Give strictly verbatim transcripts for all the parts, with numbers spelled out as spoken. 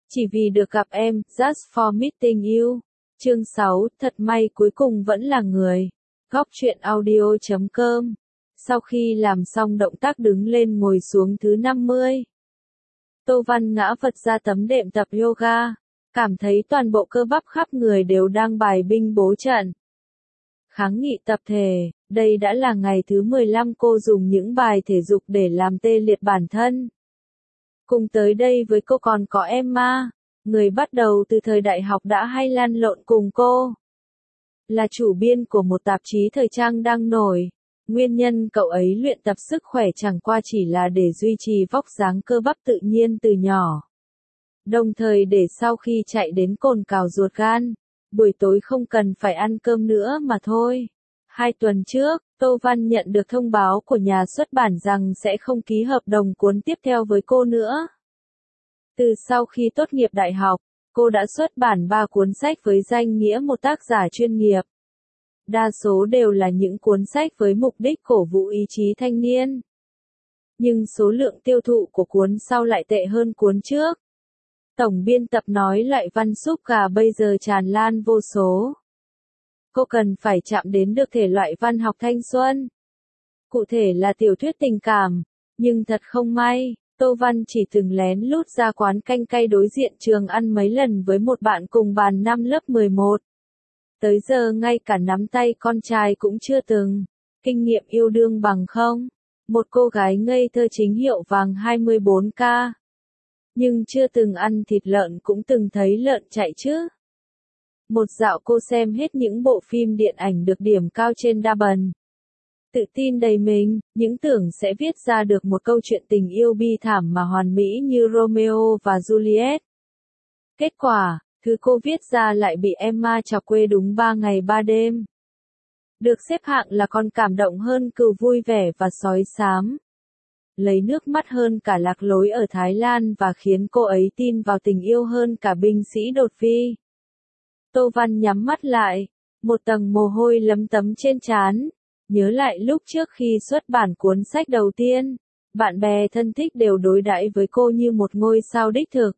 Chỉ vì được gặp em, just for meeting you. Chương sáu, thật may cuối cùng vẫn là người. Góc truyện audio chấm com. Sau khi làm xong động tác đứng lên ngồi xuống thứ năm mươi. Tô Văn ngã vật ra tấm đệm tập yoga. Cảm thấy toàn bộ cơ bắp khắp người đều đang bài binh bố trận. Kháng nghị tập thể, đây đã là ngày thứ mười lăm cô dùng những bài thể dục để làm tê liệt bản thân. Cùng tới đây với cô còn có Emma, người bắt đầu từ thời đại học đã hay lăn lộn cùng cô. Là chủ biên của một tạp chí thời trang đang nổi. Nguyên nhân cậu ấy luyện tập sức khỏe chẳng qua chỉ là để duy trì vóc dáng cơ bắp tự nhiên từ nhỏ. Đồng thời để sau khi chạy đến cồn cào ruột gan, buổi tối không cần phải ăn cơm nữa mà thôi. Hai tuần trước, Tô Văn nhận được thông báo của nhà xuất bản rằng sẽ không ký hợp đồng cuốn tiếp theo với cô nữa. Từ sau khi tốt nghiệp đại học, cô đã xuất bản ba cuốn sách với danh nghĩa một tác giả chuyên nghiệp. Đa số đều là những cuốn sách với mục đích cổ vũ ý chí thanh niên. Nhưng số lượng tiêu thụ của cuốn sau lại tệ hơn cuốn trước. Tổng biên tập nói loại văn súp gà bây giờ tràn lan vô số. Cô cần phải chạm đến được thể loại văn học thanh xuân. Cụ thể là tiểu thuyết tình cảm. Nhưng thật không may, Tô Văn chỉ từng lén lút ra quán canh cay đối diện trường ăn mấy lần với một bạn cùng bàn năm lớp mười một. Tới giờ ngay cả nắm tay con trai cũng chưa từng. Kinh nghiệm yêu đương bằng không? Một cô gái ngây thơ chính hiệu vàng hai mươi bốn K. Nhưng chưa từng ăn thịt lợn cũng từng thấy lợn chạy chứ. Một dạo cô xem hết những bộ phim điện ảnh được điểm cao trên đa bần. Tự tin đầy mình, những tưởng sẽ viết ra được một câu chuyện tình yêu bi thảm mà hoàn mỹ như Romeo và Juliet. Kết quả, thứ cô viết ra lại bị Emma chọc quê đúng ba ngày ba đêm. Được xếp hạng là còn cảm động hơn Cừu Vui Vẻ và Sói Xám. Lấy nước mắt hơn cả Lạc Lối ở Thái Lan và khiến cô ấy tin vào tình yêu hơn cả Binh sĩ đột vi. Tô Văn nhắm mắt lại, một tầng mồ hôi lấm tấm trên trán, nhớ lại lúc trước khi xuất bản cuốn sách đầu tiên, bạn bè thân thích đều đối đãi với cô như một ngôi sao đích thực.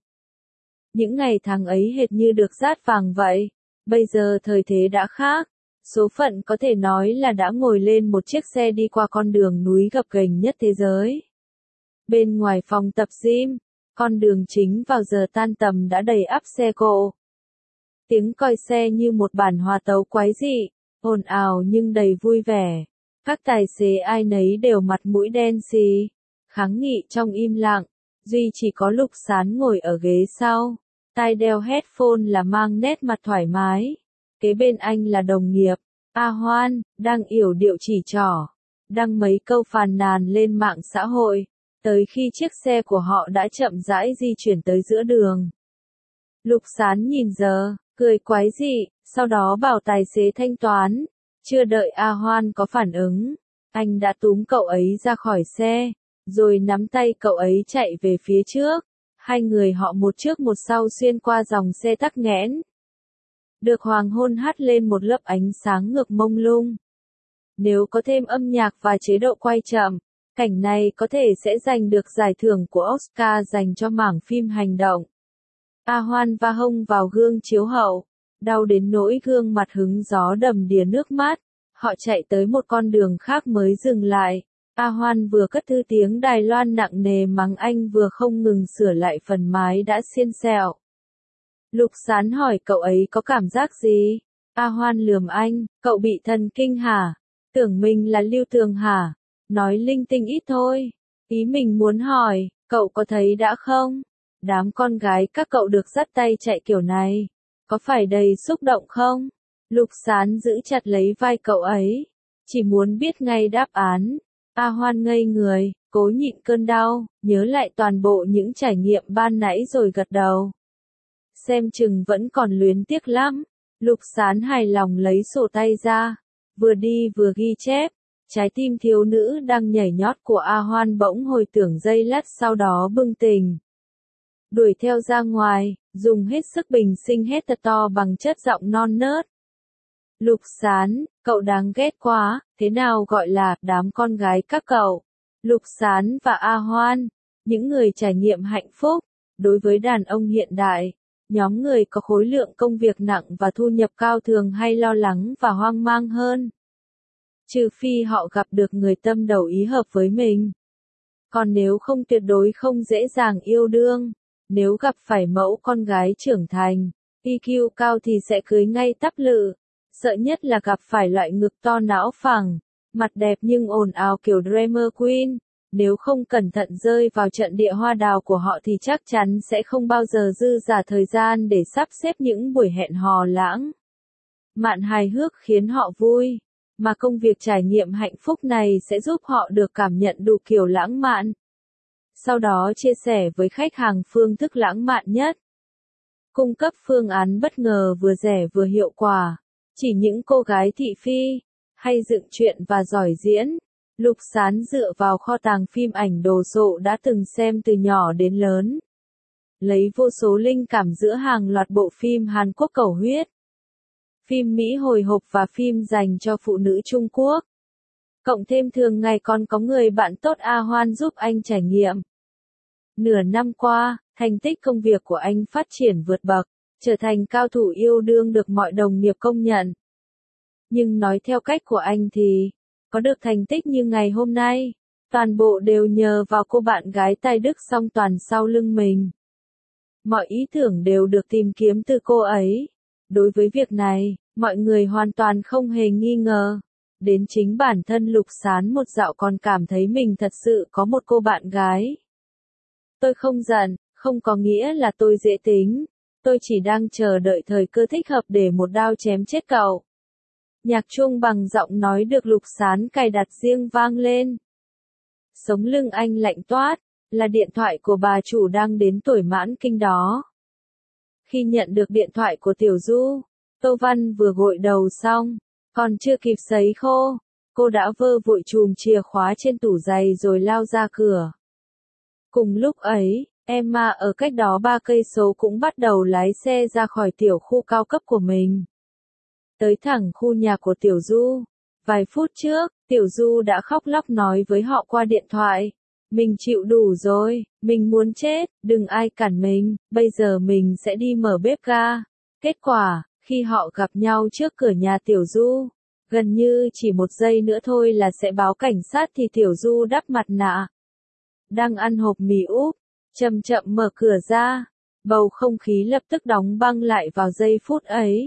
Những ngày tháng ấy hệt như được dát vàng vậy, bây giờ thời thế đã khác, số phận có thể nói là đã ngồi lên một chiếc xe đi qua con đường núi gập ghềnh nhất thế giới. Bên ngoài phòng tập gym, con đường chính vào giờ tan tầm đã đầy ắp xe cộ. Tiếng còi xe như một bản hòa tấu quái dị, ồn ào nhưng đầy vui vẻ. Các tài xế ai nấy đều mặt mũi đen xì, kháng nghị trong im lặng, duy chỉ có Lục Sán ngồi ở ghế sau, tai đeo headphone là mang nét mặt thoải mái. Kế bên anh là đồng nghiệp, A Hoan, đang yểu điệu chỉ trỏ, đăng mấy câu phàn nàn lên mạng xã hội, tới khi chiếc xe của họ đã chậm rãi di chuyển tới giữa đường. Lục Sán nhìn giờ, cười quái dị, sau đó bảo tài xế thanh toán. Chưa đợi A Hoan có phản ứng, anh đã túm cậu ấy ra khỏi xe, rồi nắm tay cậu ấy chạy về phía trước. Hai người họ một trước một sau xuyên qua dòng xe tắc nghẽn. Được hoàng hôn hắt lên một lớp ánh sáng ngược mông lung. Nếu có thêm âm nhạc và chế độ quay chậm, cảnh này có thể sẽ giành được giải thưởng của Oscar dành cho mảng phim hành động. A Hoan va hông vào gương chiếu hậu, đau đến nỗi gương mặt hứng gió đầm đìa nước mắt. Họ chạy tới một con đường khác mới dừng lại. A Hoan vừa cất thư tiếng Đài Loan nặng nề mắng anh vừa không ngừng sửa lại phần mái đã xiên xẹo. Lục Sán hỏi cậu ấy có cảm giác gì? A Hoan lườm anh, cậu bị thần kinh hả? Tưởng mình là Lưu Tường hả? Nói linh tinh ít thôi. Ý mình muốn hỏi, cậu có thấy đã không? Đám con gái các cậu được dắt tay chạy kiểu này, có phải đầy xúc động không? Lục Sán giữ chặt lấy vai cậu ấy, chỉ muốn biết ngay đáp án. A Hoan ngây người, cố nhịn cơn đau, nhớ lại toàn bộ những trải nghiệm ban nãy rồi gật đầu. Xem chừng vẫn còn luyến tiếc lắm. Lục Sán hài lòng lấy sổ tay ra, vừa đi vừa ghi chép. Trái tim thiếu nữ đang nhảy nhót của A Hoan bỗng hồi tưởng giây lát sau đó bừng tỉnh. Đuổi theo ra ngoài, dùng hết sức bình sinh hét thật to bằng chất giọng non nớt. Lục Sán, cậu đáng ghét quá, thế nào gọi là đám con gái các cậu? Lục Sán và A Hoan, những người trải nghiệm hạnh phúc, Đối với đàn ông hiện đại, nhóm người có khối lượng công việc nặng và thu nhập cao thường hay lo lắng và hoang mang hơn. Trừ phi họ gặp được người tâm đầu ý hợp với mình. Còn nếu không tuyệt đối không dễ dàng yêu đương. Nếu gặp phải mẫu con gái trưởng thành, i kiu cao thì sẽ cưới ngay tắp lự. Sợ nhất là gặp phải loại ngực to não phẳng, mặt đẹp nhưng ồn ào kiểu Drama Queen. Nếu không cẩn thận rơi vào trận địa hoa đào của họ thì chắc chắn sẽ không bao giờ dư dả thời gian để sắp xếp những buổi hẹn hò lãng mạn hài hước khiến họ vui. Mà công việc trải nghiệm hạnh phúc này sẽ giúp họ được cảm nhận đủ kiểu lãng mạn. Sau đó chia sẻ với khách hàng phương thức lãng mạn nhất. Cung cấp phương án bất ngờ vừa rẻ vừa hiệu quả. Chỉ những cô gái thị phi, hay dựng chuyện và giỏi diễn. Lục Sán dựa vào kho tàng phim ảnh đồ sộ đã từng xem từ nhỏ đến lớn. Lấy vô số linh cảm giữa hàng loạt bộ phim Hàn Quốc cầu huyết, phim Mỹ hồi hộp và phim dành cho phụ nữ Trung Quốc. Cộng thêm thường ngày còn có người bạn tốt A Hoan giúp anh trải nghiệm. Nửa năm qua, thành tích công việc của anh phát triển vượt bậc, trở thành cao thủ yêu đương được mọi đồng nghiệp công nhận. Nhưng nói theo cách của anh thì, có được thành tích như ngày hôm nay, toàn bộ đều nhờ vào cô bạn gái tài đức song toàn sau lưng mình. Mọi ý tưởng đều được tìm kiếm từ cô ấy. Đối với việc này, mọi người hoàn toàn không hề nghi ngờ. Đến chính bản thân Lục Sán một dạo còn cảm thấy mình thật sự có một cô bạn gái. Tôi không giận, không có nghĩa là tôi dễ tính. Tôi chỉ đang chờ đợi thời cơ thích hợp để một đao chém chết cậu. Nhạc chuông bằng giọng nói được Lục Sán cài đặt riêng vang lên. Sống lưng anh lạnh toát, là điện thoại của bà chủ đang đến tuổi mãn kinh đó. Khi nhận được điện thoại của Tiểu Du, Tô Văn vừa gội đầu xong, còn chưa kịp sấy khô, cô đã vơ vội chùm chìa khóa trên tủ giày rồi lao ra cửa. Cùng lúc ấy, Emma ở cách đó ba cây số cũng bắt đầu lái xe ra khỏi tiểu khu cao cấp của mình. Tới thẳng khu nhà của Tiểu Du. Vài phút trước, Tiểu Du đã khóc lóc nói với họ qua điện thoại. Mình chịu đủ rồi, mình muốn chết, đừng ai cản mình, bây giờ mình sẽ đi mở bếp ga. Kết quả, khi họ gặp nhau trước cửa nhà Tiểu Du, gần như chỉ một giây nữa thôi là sẽ báo cảnh sát thì Tiểu Du đắp mặt nạ. Đang ăn hộp mì úp, chậm chậm mở cửa ra, bầu không khí lập tức đóng băng lại vào giây phút ấy.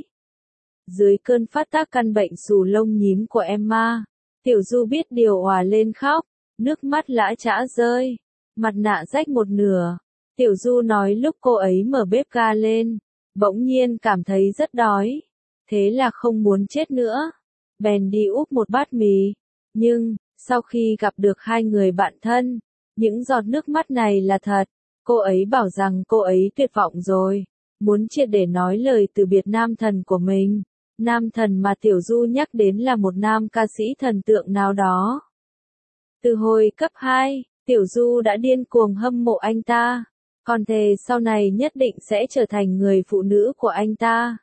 Dưới cơn phát tác căn bệnh xù lông nhím của Emma, Tiểu Du biết điều òa lên khóc, nước mắt lã chã rơi, mặt nạ rách một nửa. Tiểu Du nói lúc cô ấy mở bếp ga lên, bỗng nhiên cảm thấy rất đói, thế là không muốn chết nữa, bèn đi úp một bát mì. Nhưng, sau khi gặp được hai người bạn thân, những giọt nước mắt này là thật. Cô ấy bảo rằng cô ấy tuyệt vọng rồi, muốn triệt để nói lời từ biệt nam thần của mình. Nam thần mà Tiểu Du nhắc đến là một nam ca sĩ thần tượng nào đó. Từ hồi cấp hai, Tiểu Du đã điên cuồng hâm mộ anh ta, còn thề sau này nhất định sẽ trở thành người phụ nữ của anh ta.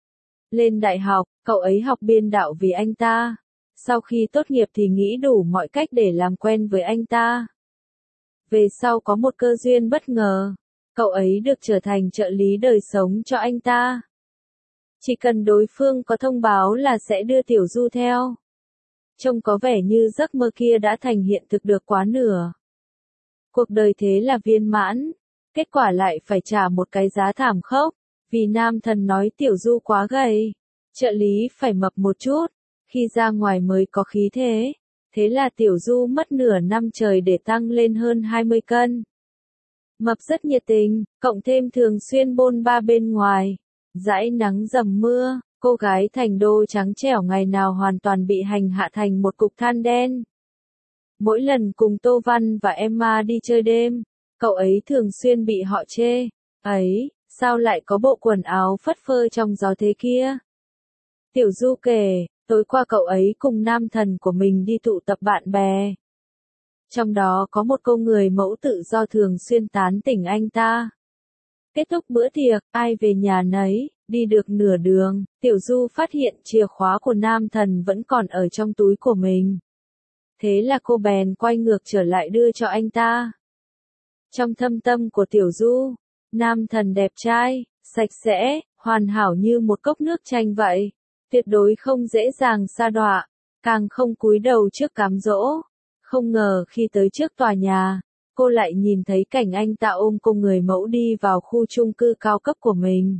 Lên đại học, cậu ấy học biên đạo vì anh ta. Sau khi tốt nghiệp thì nghĩ đủ mọi cách để làm quen với anh ta. Về sau có một cơ duyên bất ngờ, cậu ấy được trở thành trợ lý đời sống cho anh ta. Chỉ cần đối phương có thông báo là sẽ đưa Tiểu Du theo. Trông có vẻ như giấc mơ kia đã thành hiện thực được quá nửa. Cuộc đời thế là viên mãn, kết quả lại phải trả một cái giá thảm khốc, vì nam thần nói Tiểu Du quá gầy, trợ lý phải mập một chút, khi ra ngoài mới có khí thế. Thế là Tiểu Du mất nửa năm trời để tăng lên hơn hai mươi cân. Mập rất nhiệt tình, cộng thêm thường xuyên bôn ba bên ngoài. Dãi nắng dầm mưa, cô gái thành đô trắng trẻo ngày nào hoàn toàn bị hành hạ thành một cục than đen. Mỗi lần cùng Tô Văn và Emma đi chơi đêm, cậu ấy thường xuyên bị họ chê. Ấy, sao lại có bộ quần áo phất phơ trong gió thế kia? Tiểu Du kể, tối qua cậu ấy cùng nam thần của mình đi tụ tập bạn bè. Trong đó có một cô người mẫu tự do thường xuyên tán tỉnh anh ta. Kết thúc bữa tiệc, ai về nhà nấy, đi được nửa đường, Tiểu Du phát hiện chìa khóa của nam thần vẫn còn ở trong túi của mình. Thế là cô bèn quay ngược trở lại đưa cho anh ta. Trong thâm tâm của Tiểu Du, Nam thần đẹp trai, sạch sẽ, hoàn hảo như một cốc nước chanh vậy. Tuyệt đối không dễ dàng sa đọa, càng không cúi đầu trước cám dỗ. Không ngờ khi tới trước tòa nhà, cô lại nhìn thấy cảnh anh ta ôm cô người mẫu đi vào khu chung cư cao cấp của mình.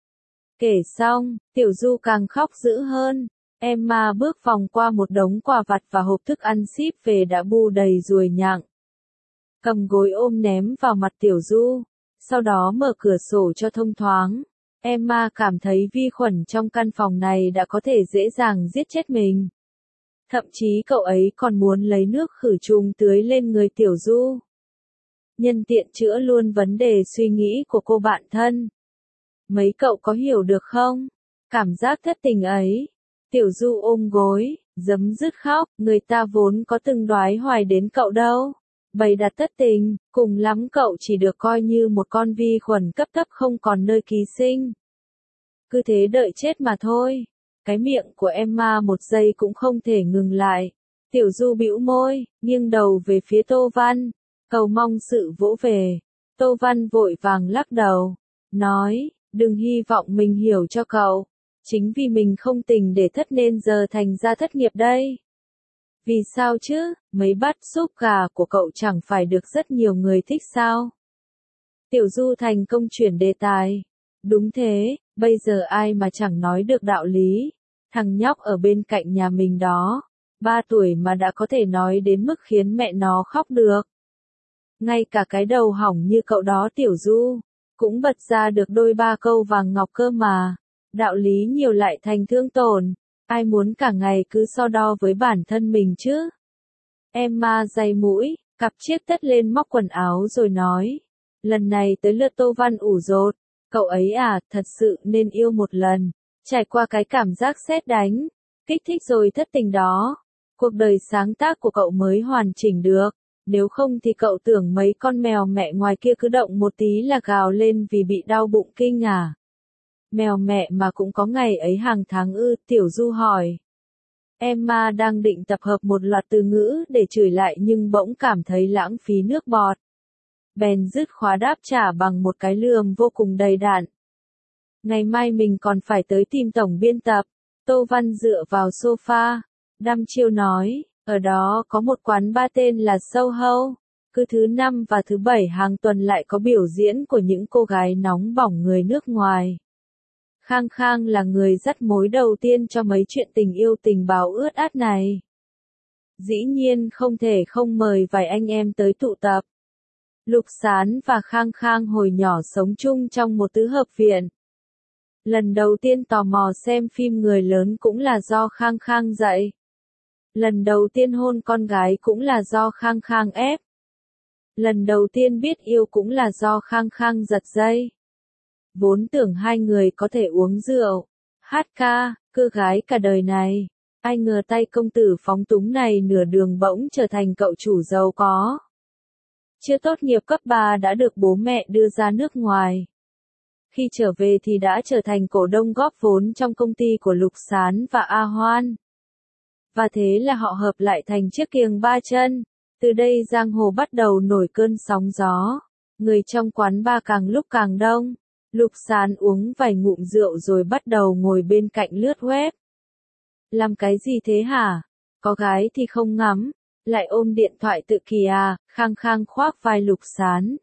Kể xong, Tiểu Du càng khóc dữ hơn. Emma bước vòng qua một đống quà vặt và hộp thức ăn ship về đã bu đầy ruồi nhặng. Cầm gối ôm ném vào mặt Tiểu Du, sau đó mở cửa sổ cho thông thoáng. Emma cảm thấy vi khuẩn trong căn phòng này đã có thể dễ dàng giết chết mình. Thậm chí cậu ấy còn muốn lấy nước khử trùng tưới lên người Tiểu Du. Nhân tiện chữa luôn vấn đề suy nghĩ của cô bạn thân. Mấy cậu có hiểu được không? Cảm giác thất tình ấy. Tiểu Du ôm gối, giấm dứt khóc, người ta vốn có từng đoái hoài đến cậu đâu. Bày đặt thất tình, cùng lắm cậu chỉ được coi như một con vi khuẩn cấp thấp không còn nơi ký sinh. Cứ thế đợi chết mà thôi. Cái miệng của Emma một giây cũng không thể ngừng lại. Tiểu Du bĩu môi, nghiêng đầu về phía Tô Văn, cầu mong sự vỗ về. Tô Văn vội vàng lắc đầu, nói, đừng hy vọng mình hiểu cho cậu. Chính vì mình không tình để thất nên giờ thành ra thất nghiệp đây. Vì sao chứ, mấy bát súp gà của cậu chẳng phải được rất nhiều người thích sao? Tiểu Du thành công chuyển đề tài. Đúng thế, bây giờ ai mà chẳng nói được đạo lý. Thằng nhóc ở bên cạnh nhà mình đó, ba tuổi mà đã có thể nói đến mức khiến mẹ nó khóc được. Ngay cả cái đầu hỏng như cậu đó Tiểu Du, cũng bật ra được đôi ba câu vàng ngọc cơ mà. Đạo lý nhiều lại thành thương tổn. Ai muốn cả ngày cứ so đo với bản thân mình chứ? Emma day mũi, cặp chiếc tất lên móc quần áo rồi nói. Lần này tới lượt Tô Văn ủ rột. Cậu ấy à, thật sự nên yêu một lần. Trải qua cái cảm giác sét đánh, kích thích rồi thất tình đó. Cuộc đời sáng tác của cậu mới hoàn chỉnh được. Nếu không thì cậu tưởng mấy con mèo mẹ ngoài kia cứ động một tí là gào lên vì bị đau bụng kinh à? Mèo mẹ mà cũng có ngày ấy hàng tháng ư? Tiểu Du hỏi. Emma đang định tập hợp một loạt từ ngữ để chửi lại nhưng bỗng cảm thấy lãng phí nước bọt. Bèn dứt khóa đáp trả bằng một cái lườm vô cùng đầy đặn. Ngày mai mình còn phải tới tìm tổng biên tập. Tô Văn dựa vào sofa, đăm chiêu nói, ở đó có một quán bar tên là Soho. Cứ thứ năm và thứ bảy hàng tuần lại có biểu diễn của những cô gái nóng bỏng người nước ngoài. Khang Khang là người dắt mối đầu tiên cho mấy chuyện tình yêu tình báo ướt át này. Dĩ nhiên không thể không mời vài anh em tới tụ tập. Lục Sán và Khang Khang hồi nhỏ sống chung trong một tứ hợp viện. Lần đầu tiên tò mò xem phim người lớn cũng là do Khang Khang dạy. Lần đầu tiên hôn con gái cũng là do Khang Khang ép. Lần đầu tiên biết yêu cũng là do Khang Khang giật dây. Vốn tưởng hai người có thể uống rượu, hát ca, cưa gái cả đời này. Ai ngờ tay công tử phóng túng này nửa đường bỗng trở thành cậu chủ giàu có. Chưa tốt nghiệp cấp ba đã được bố mẹ đưa ra nước ngoài. Khi trở về thì đã trở thành cổ đông góp vốn trong công ty của Lục Sán và A Hoan. Và thế là họ hợp lại thành chiếc kiềng ba chân. Từ đây giang hồ bắt đầu nổi cơn sóng gió. Người trong quán bar càng lúc càng đông. Lục Sán uống vài ngụm rượu rồi bắt đầu ngồi bên cạnh lướt web. Làm cái gì thế hả? Có gái thì không ngắm, lại ôm điện thoại tự kì à? Khang Khang khoác vai Lục Sán.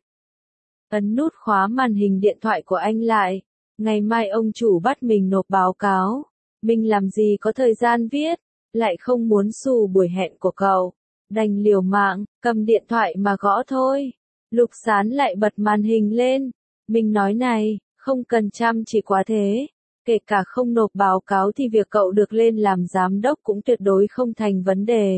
Ấn nút khóa màn hình điện thoại của anh lại. Ngày mai ông chủ bắt mình nộp báo cáo. Mình làm gì có thời gian viết, lại không muốn xù buổi hẹn của cậu. Đành liều mạng, cầm điện thoại mà gõ thôi. Lục Sán lại bật màn hình lên. Mình nói này, không cần chăm chỉ quá thế. Kể cả không nộp báo cáo thì việc cậu được lên làm giám đốc cũng tuyệt đối không thành vấn đề.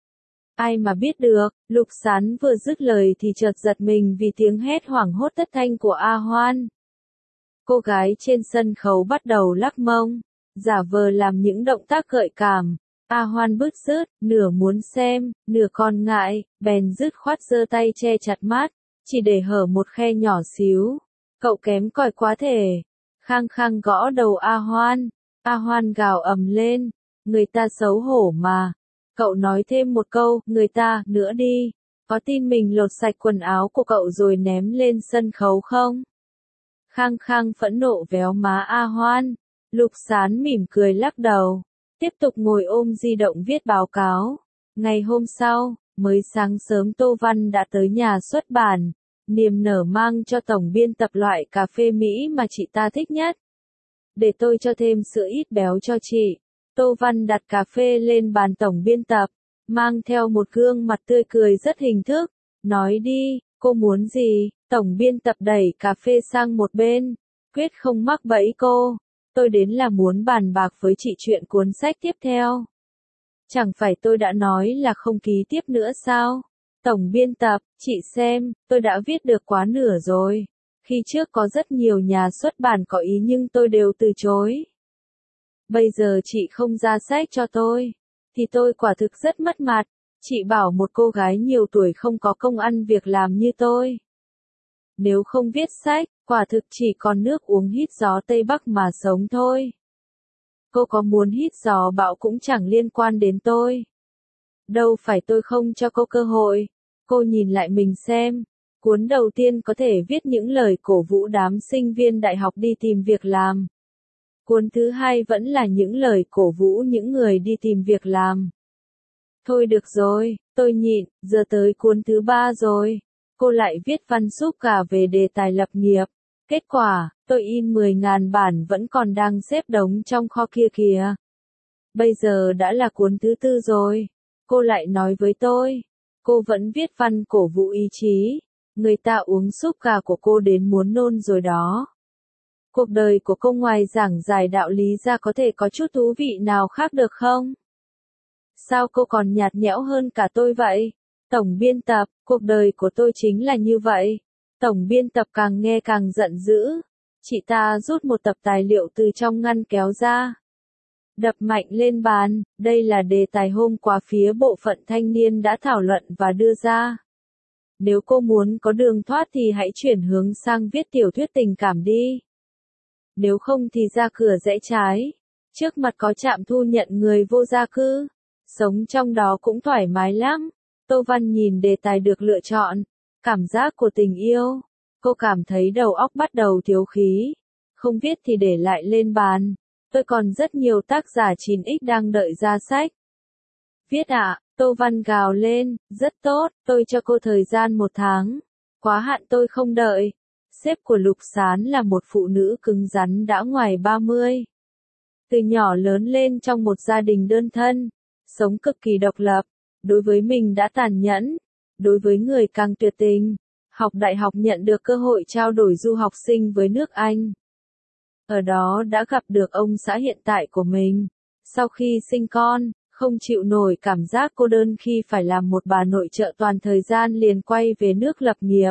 Ai mà biết được, Lục Sán vừa dứt lời thì chợt giật mình vì tiếng hét hoảng hốt thất thanh của A Hoan. Cô gái trên sân khấu bắt đầu lắc mông, giả vờ làm những động tác gợi cảm. A Hoan bứt rứt, nửa muốn xem, nửa còn ngại, bèn dứt khoát giơ tay che chặt mắt, chỉ để hở một khe nhỏ xíu. Cậu kém cỏi quá thể. Khang Khang gõ đầu A Hoan. A Hoan gào ầm lên. Người ta xấu hổ mà. Cậu nói thêm một câu, người ta, nữa đi. Có tin mình lột sạch quần áo của cậu rồi ném lên sân khấu không? Khang Khang phẫn nộ véo má A Hoan. Lục Sán mỉm cười lắc đầu. Tiếp tục ngồi ôm di động viết báo cáo. Ngày hôm sau, mới sáng sớm Tô Văn đã tới nhà xuất bản. Niềm nở mang cho tổng biên tập loại cà phê Mỹ mà chị ta thích nhất. Để tôi cho thêm sữa ít béo cho chị. Tô Văn đặt cà phê lên bàn tổng biên tập, mang theo một gương mặt tươi cười rất hình thức. Nói đi, cô muốn gì? Tổng biên tập đẩy cà phê sang một bên. Quyết không mắc bẫy cô. Tôi đến là muốn bàn bạc với chị chuyện cuốn sách tiếp theo. Chẳng phải tôi đã nói là không ký tiếp nữa sao? Tổng biên tập, chị xem, tôi đã viết được quá nửa rồi. Khi trước có rất nhiều nhà xuất bản có ý nhưng tôi đều từ chối. Bây giờ chị không ra sách cho tôi, thì tôi quả thực rất mất mặt. Chị bảo một cô gái nhiều tuổi không có công ăn việc làm như tôi. Nếu không viết sách, quả thực chỉ còn nước uống hít gió Tây Bắc mà sống thôi. Cô có muốn hít gió bão cũng chẳng liên quan đến tôi. Đâu phải tôi không cho cô cơ hội. Cô nhìn lại mình xem. Cuốn đầu tiên có thể viết những lời cổ vũ đám sinh viên đại học đi tìm việc làm. Cuốn thứ hai vẫn là những lời cổ vũ những người đi tìm việc làm. Thôi được rồi, tôi nhịn, giờ tới cuốn thứ ba rồi. Cô lại viết văn xúc cả về đề tài lập nghiệp. Kết quả, tôi in mười ngàn bản vẫn còn đang xếp đống trong kho kia kìa. Bây giờ đã là cuốn thứ tư rồi. Cô lại nói với tôi. Cô vẫn viết văn cổ vũ ý chí. Người ta uống xúc gà của cô đến muốn nôn rồi đó. Cuộc đời của cô ngoài giảng giải đạo lý ra có thể có chút thú vị nào khác được không? Sao cô còn nhạt nhẽo hơn cả tôi vậy? Tổng biên tập, cuộc đời của tôi chính là như vậy. Tổng biên tập càng nghe càng giận dữ. Chị ta rút một tập tài liệu từ trong ngăn kéo ra. Đập mạnh lên bàn, đây là đề tài hôm qua phía bộ phận thanh niên đã thảo luận và đưa ra. Nếu cô muốn có đường thoát thì hãy chuyển hướng sang viết tiểu thuyết tình cảm đi. Nếu không thì ra cửa rẽ trái. Trước mặt có trạm thu nhận người vô gia cư. Sống trong đó cũng thoải mái lắm. Tô Văn nhìn đề tài được lựa chọn. Cảm giác của tình yêu. Cô cảm thấy đầu óc bắt đầu thiếu khí. Không viết thì để lại lên bàn. Tôi còn rất nhiều tác giả chín x đang đợi ra sách. Viết ạ, à, Tô Văn gào lên, rất tốt, tôi cho cô thời gian một tháng. Quá hạn tôi không đợi. Sếp của Lục Sán là một phụ nữ cứng rắn đã ngoài ba mươi. Từ nhỏ lớn lên trong một gia đình đơn thân. Sống cực kỳ độc lập. Đối với mình đã tàn nhẫn. Đối với người càng tuyệt tình. Học đại học nhận được cơ hội trao đổi du học sinh với nước Anh. Ở đó đã gặp được ông xã hiện tại của mình. Sau khi sinh con, không chịu nổi cảm giác cô đơn khi phải làm một bà nội trợ toàn thời gian liền quay về nước lập nghiệp.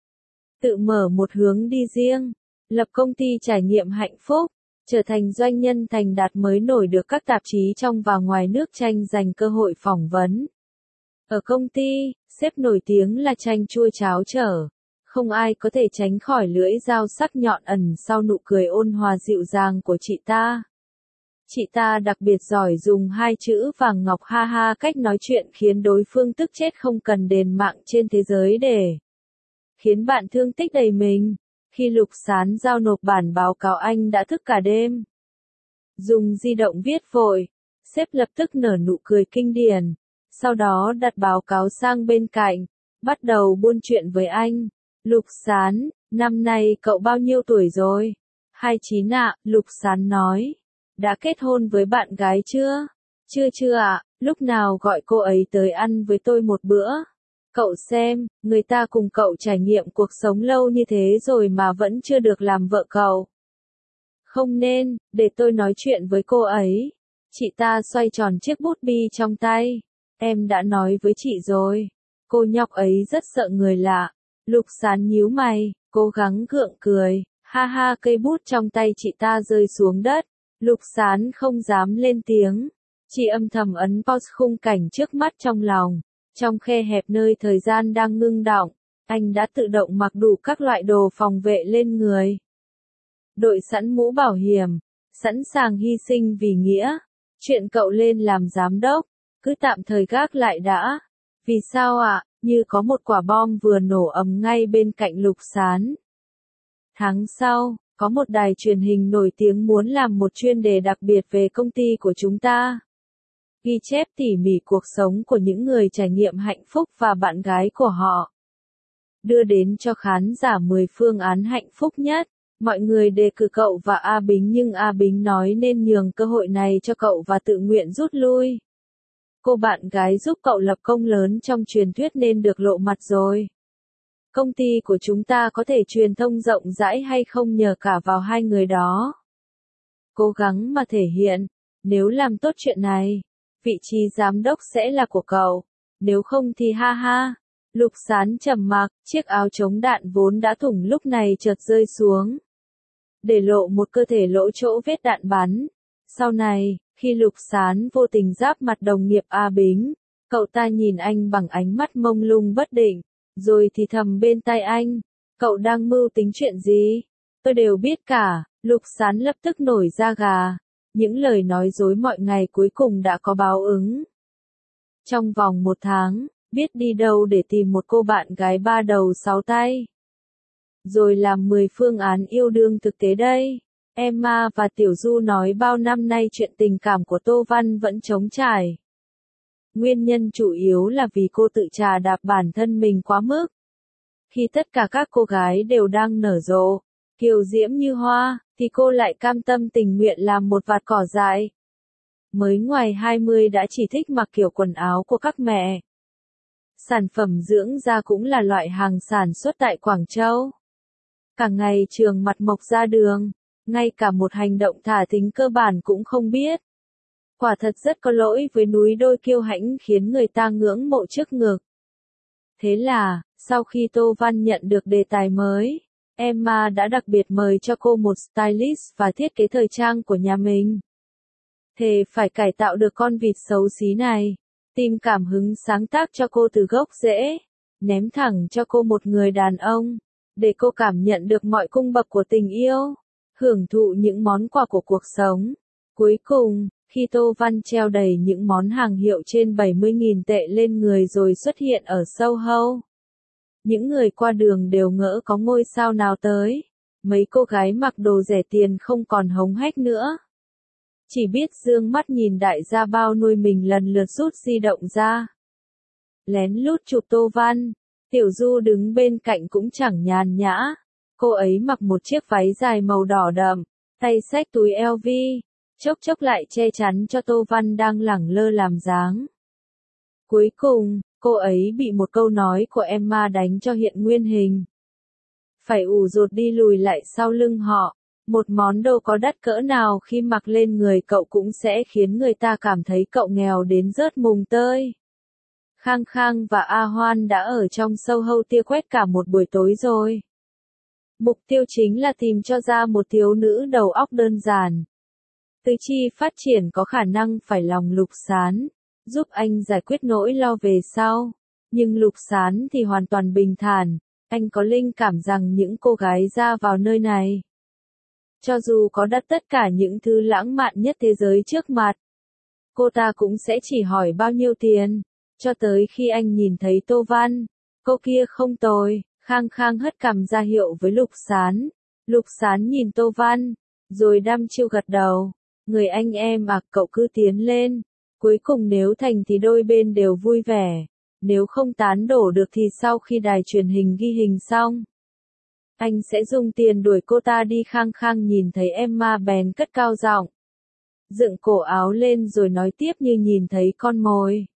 Tự mở một hướng đi riêng, lập công ty trải nghiệm hạnh phúc, trở thành doanh nhân thành đạt mới nổi được các tạp chí trong và ngoài nước tranh giành cơ hội phỏng vấn. Ở công ty, sếp nổi tiếng là chanh chua cháo trở. Không ai có thể tránh khỏi lưỡi dao sắc nhọn ẩn sau nụ cười ôn hòa dịu dàng của chị ta. Chị ta đặc biệt giỏi dùng hai chữ vàng ngọc ha ha cách nói chuyện khiến đối phương tức chết không cần đền mạng trên thế giới để khiến bạn thương tích đầy mình. Khi Lục Sán giao nộp bản báo cáo anh đã thức cả đêm. Dùng di động viết vội, sếp lập tức nở nụ cười kinh điển. Sau đó đặt báo cáo sang bên cạnh, bắt đầu buôn chuyện với anh. Lục Sán, năm nay cậu bao nhiêu tuổi rồi? hai mươi chín ạ, Lục Sán nói. Đã kết hôn với bạn gái chưa? Chưa chưa ạ, lúc nào gọi cô ấy tới ăn với tôi một bữa? Cậu xem, người ta cùng cậu trải nghiệm cuộc sống lâu như thế rồi mà vẫn chưa được làm vợ cậu. Không nên, để tôi nói chuyện với cô ấy. Chị ta xoay tròn chiếc bút bi trong tay. Em đã nói với chị rồi. Cô nhóc ấy rất sợ người lạ. Lục Sán nhíu mày, cố gắng gượng cười. Ha ha, cây bút trong tay chị ta rơi xuống đất. Lục Sán không dám lên tiếng. Chị âm thầm ấn pause khung cảnh trước mắt trong lòng. Trong khe hẹp nơi thời gian đang ngưng đọng, anh đã tự động mặc đủ các loại đồ phòng vệ lên người. Đội sẵn mũ bảo hiểm, sẵn sàng hy sinh vì nghĩa. Chuyện cậu lên làm giám đốc, cứ tạm thời gác lại đã. Vì sao ạ? À? Như có một quả bom vừa nổ ầm ngay bên cạnh Lục Sán. Tháng sau, Có một đài truyền hình nổi tiếng muốn làm một chuyên đề đặc biệt về công ty của chúng ta. Ghi chép tỉ mỉ cuộc sống của những người trải nghiệm hạnh phúc và bạn gái của họ. Đưa đến cho khán giả mười phương án hạnh phúc nhất. Mọi người đề cử cậu và A Bính nhưng A Bính nói nên nhường cơ hội này cho cậu và tự nguyện rút lui. Cô bạn gái giúp cậu lập công lớn trong truyền thuyết nên được lộ mặt rồi. Công ty của chúng ta có thể truyền thông rộng rãi hay không nhờ cả vào hai người đó. Cố gắng mà thể hiện. Nếu làm tốt chuyện này, vị trí giám đốc sẽ là của cậu. Nếu không thì ha ha. Lục Sán trầm mặc, chiếc áo chống đạn vốn đã thủng lúc này chợt rơi xuống. Để lộ một cơ thể lỗ chỗ vết đạn bắn. Sau này, khi Lục Sán vô tình giáp mặt đồng nghiệp A Bính, cậu ta nhìn anh bằng ánh mắt mông lung bất định, rồi thì thầm bên tai anh, cậu đang mưu tính chuyện gì? Tôi đều biết cả, Lục Sán lập tức nổi da gà. Những lời nói dối mọi ngày cuối cùng đã có báo ứng. Trong vòng một tháng, biết đi đâu để tìm một cô bạn gái ba đầu sáu tay. Rồi làm mười phương án yêu đương thực tế đây. Emma và Tiểu Du nói bao năm nay chuyện tình cảm của Tô Văn vẫn trống trải. Nguyên nhân chủ yếu là vì cô tự trà đạp bản thân mình quá mức. Khi tất cả các cô gái đều đang nở rộ, kiều diễm như hoa, thì cô lại cam tâm tình nguyện làm một vạt cỏ dại. Mới ngoài hai mươi đã chỉ thích mặc kiểu quần áo của các mẹ. Sản phẩm dưỡng da cũng là loại hàng sản xuất tại Quảng Châu. Cả ngày trường mặt mộc ra đường, ngay cả một hành động thả thính cơ bản cũng không biết. Quả thật rất có lỗi với núi đôi kiêu hãnh khiến người ta ngưỡng mộ trước ngực. Thế là, sau khi Tô Văn nhận được đề tài mới, Emma đã đặc biệt mời cho cô một stylist và thiết kế thời trang của nhà mình. Thề phải cải tạo được con vịt xấu xí này, tìm cảm hứng sáng tác cho cô từ gốc rễ, ném thẳng cho cô một người đàn ông, để cô cảm nhận được mọi cung bậc của tình yêu, hưởng thụ những món quà của cuộc sống. Cuối cùng, khi Tô Văn treo đầy những món hàng hiệu trên bảy mươi nghìn tệ lên người rồi xuất hiện ở Soho, những người qua đường đều ngỡ có ngôi sao nào tới. Mấy cô gái mặc đồ rẻ tiền không còn hống hách nữa. Chỉ biết dương mắt nhìn đại gia bao nuôi mình lần lượt rút di động ra. Lén lút chụp Tô Văn. Tiểu Du đứng bên cạnh cũng chẳng nhàn nhã. Cô ấy mặc một chiếc váy dài màu đỏ đậm, tay xách túi L V, chốc chốc lại che chắn cho Tô Văn đang lẳng lơ làm dáng. Cuối cùng, cô ấy bị một câu nói của Emma đánh cho hiện nguyên hình. Phải ủ rột đi lùi lại sau lưng họ. Một món đồ có đắt cỡ nào khi mặc lên người cậu cũng sẽ khiến người ta cảm thấy cậu nghèo đến rớt mùng tơi. Khang Khang và A Hoan đã ở trong Soho tia quét cả một buổi tối rồi. Mục tiêu chính là tìm cho ra một thiếu nữ đầu óc đơn giản. Tư chi phát triển có khả năng phải lòng Lục Sán, giúp anh giải quyết nỗi lo về sau. Nhưng Lục Sán thì hoàn toàn bình thản, anh có linh cảm rằng những cô gái ra vào nơi này, cho dù có đặt tất cả những thứ lãng mạn nhất thế giới trước mặt, cô ta cũng sẽ chỉ hỏi bao nhiêu tiền. Cho tới khi anh nhìn thấy Tô Văn, cô kia không tồi. Khang Khang hất cằm ra hiệu với Lục Sán. Lục Sán nhìn Tô Văn, rồi đăm chiêu gật đầu. Người anh em à, cậu cứ tiến lên. Cuối cùng nếu thành thì đôi bên đều vui vẻ. Nếu không tán đổ được thì sau khi đài truyền hình ghi hình xong, anh sẽ dùng tiền đuổi cô ta đi. Khang Khang nhìn thấy Emma bèn cất cao giọng, dựng cổ áo lên rồi nói tiếp như nhìn thấy con mồi.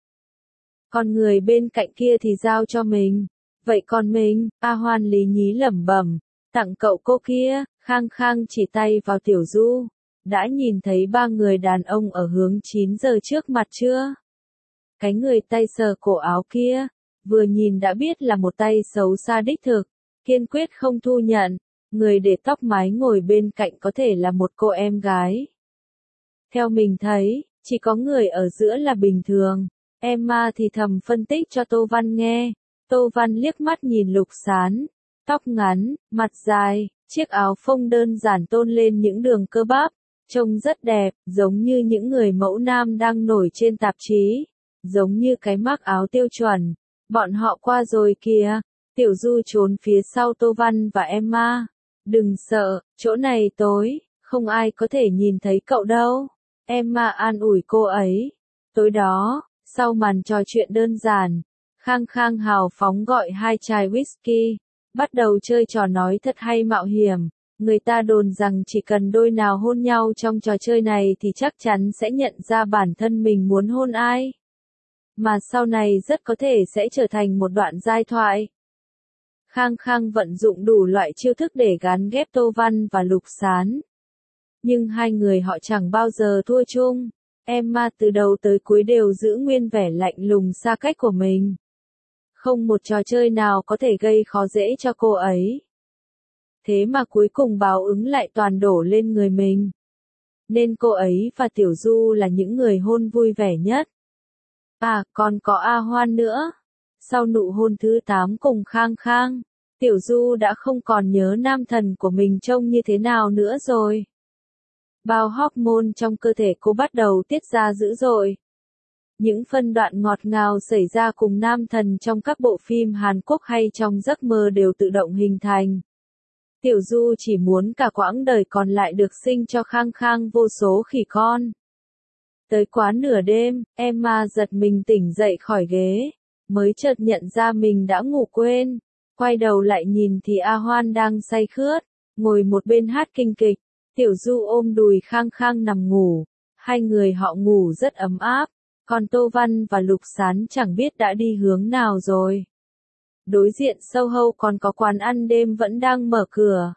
Còn người bên cạnh kia thì giao cho mình. Vậy còn mình, A Hoan lý nhí lẩm bẩm, tặng cậu cô kia. Khang Khang chỉ tay vào Tiểu Du. Đã nhìn thấy ba người đàn ông ở hướng chín giờ trước mặt chưa? Cái người tay sờ cổ áo kia, vừa nhìn đã biết là một tay xấu xa đích thực, kiên quyết không thu nhận. Người để tóc mái ngồi bên cạnh có thể là một cô em gái. Theo mình thấy, chỉ có người ở giữa là bình thường. Emma thì thầm phân tích cho Tô Văn nghe. Tô Văn liếc mắt nhìn Lục Sán. Tóc ngắn, mặt dài, chiếc áo phông đơn giản tôn lên những đường cơ bắp. Trông rất đẹp, giống như những người mẫu nam đang nổi trên tạp chí. Giống như cái mác áo tiêu chuẩn. Bọn họ qua rồi kìa. Tiểu Du trốn phía sau Tô Văn và Emma. Đừng sợ, chỗ này tối, không ai có thể nhìn thấy cậu đâu. Emma an ủi cô ấy. Tối đó, sau màn trò chuyện đơn giản, Khang Khang hào phóng gọi hai chai whisky, bắt đầu chơi trò nói thật hay mạo hiểm. Người ta đồn rằng chỉ cần đôi nào hôn nhau trong trò chơi này thì chắc chắn sẽ nhận ra bản thân mình muốn hôn ai. Mà sau này rất có thể sẽ trở thành một đoạn giai thoại. Khang Khang vận dụng đủ loại chiêu thức để gán ghép Tô Văn và Lục Sán. Nhưng hai người họ chẳng bao giờ thua chung. Emma từ đầu tới cuối đều giữ nguyên vẻ lạnh lùng xa cách của mình. Không một trò chơi nào có thể gây khó dễ cho cô ấy. Thế mà cuối cùng báo ứng lại toàn đổ lên người mình. Nên cô ấy và Tiểu Du là những người hôn vui vẻ nhất. À, còn có A Hoan nữa. Sau nụ hôn thứ tám cùng Khang Khang, Tiểu Du đã không còn nhớ nam thần của mình trông như thế nào nữa rồi. Bao hormone trong cơ thể cô bắt đầu tiết ra dữ dội. Những phân đoạn ngọt ngào xảy ra cùng nam thần trong các bộ phim Hàn Quốc hay trong giấc mơ đều tự động hình thành. Tiểu Du chỉ muốn cả quãng đời còn lại được sinh cho Khang Khang vô số khỉ con. Tới quá nửa đêm, Emma giật mình tỉnh dậy khỏi ghế, mới chợt nhận ra mình đã ngủ quên. Quay đầu lại nhìn thì A Hoan đang say khướt, ngồi một bên hát kinh kịch. Tiểu Du ôm đùi Khang Khang nằm ngủ. Hai người họ ngủ rất ấm áp, còn Tô Văn và Lục Sán chẳng biết đã đi hướng nào rồi. Đối diện Soho còn có quán ăn đêm vẫn đang mở cửa.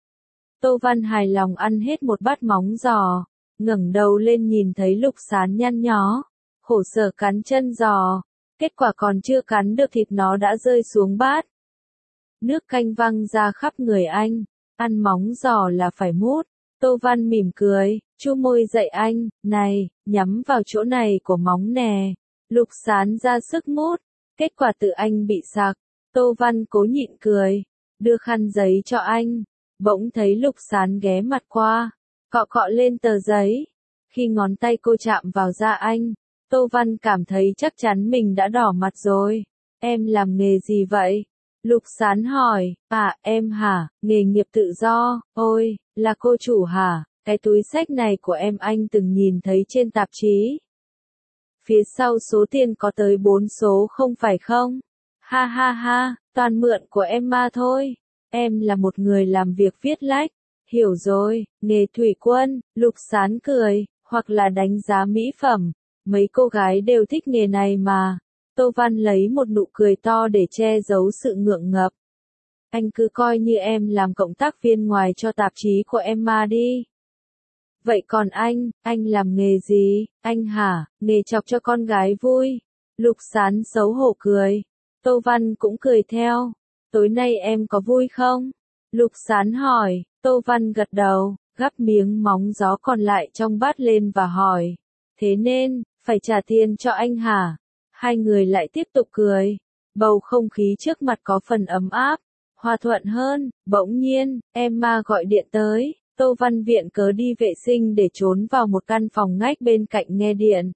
Tô Văn hài lòng ăn hết một bát móng giò, ngẩng đầu lên nhìn thấy Lục Sán nhăn nhó, khổ sở cắn chân giò, kết quả còn chưa cắn được thịt nó đã rơi xuống bát. Nước canh văng ra khắp người anh, ăn móng giò là phải mút. Tô Văn mỉm cười, chu môi dạy anh, này, nhắm vào chỗ này của móng nè. Lục Sán ra sức mút, kết quả tự anh bị sặc. Tô Văn cố nhịn cười, đưa khăn giấy cho anh. Bỗng thấy Lục Sán ghé mặt qua, cọ cọ lên tờ giấy. Khi ngón tay cô chạm vào da anh, Tô Văn cảm thấy chắc chắn mình đã đỏ mặt rồi. Em làm nghề gì vậy? Lục Sán hỏi. À, em hả, nghề nghiệp tự do. Ôi, là cô chủ hả? Cái túi xách này của em anh từng nhìn thấy trên tạp chí. Phía sau số tiền có tới bốn số không phải không? Ha ha ha, toàn mượn của em mà thôi. Em là một người làm việc viết lách. Hiểu rồi, nghề thủy quân. Lục Sán cười, hoặc là đánh giá mỹ phẩm. Mấy cô gái đều thích nghề này mà. Tô Văn lấy một nụ cười to để che giấu sự ngượng ngập. Anh cứ coi như em làm cộng tác viên ngoài cho tạp chí của em mà đi. Vậy còn anh, anh làm nghề gì? Anh hả, nghề chọc cho con gái vui. Lục Sán xấu hổ cười. Tô Văn cũng cười theo. Tối nay em có vui không? Lục Sán hỏi. Tô Văn gật đầu, gắp miếng móng gió còn lại trong bát lên và hỏi. Thế nên, phải trả tiền cho anh hả? Hai người lại tiếp tục cười. Bầu không khí trước mặt có phần ấm áp, hòa thuận hơn. Bỗng nhiên, Emma gọi điện tới. Tô Văn viện cớ đi vệ sinh để trốn vào một căn phòng ngách bên cạnh nghe điện.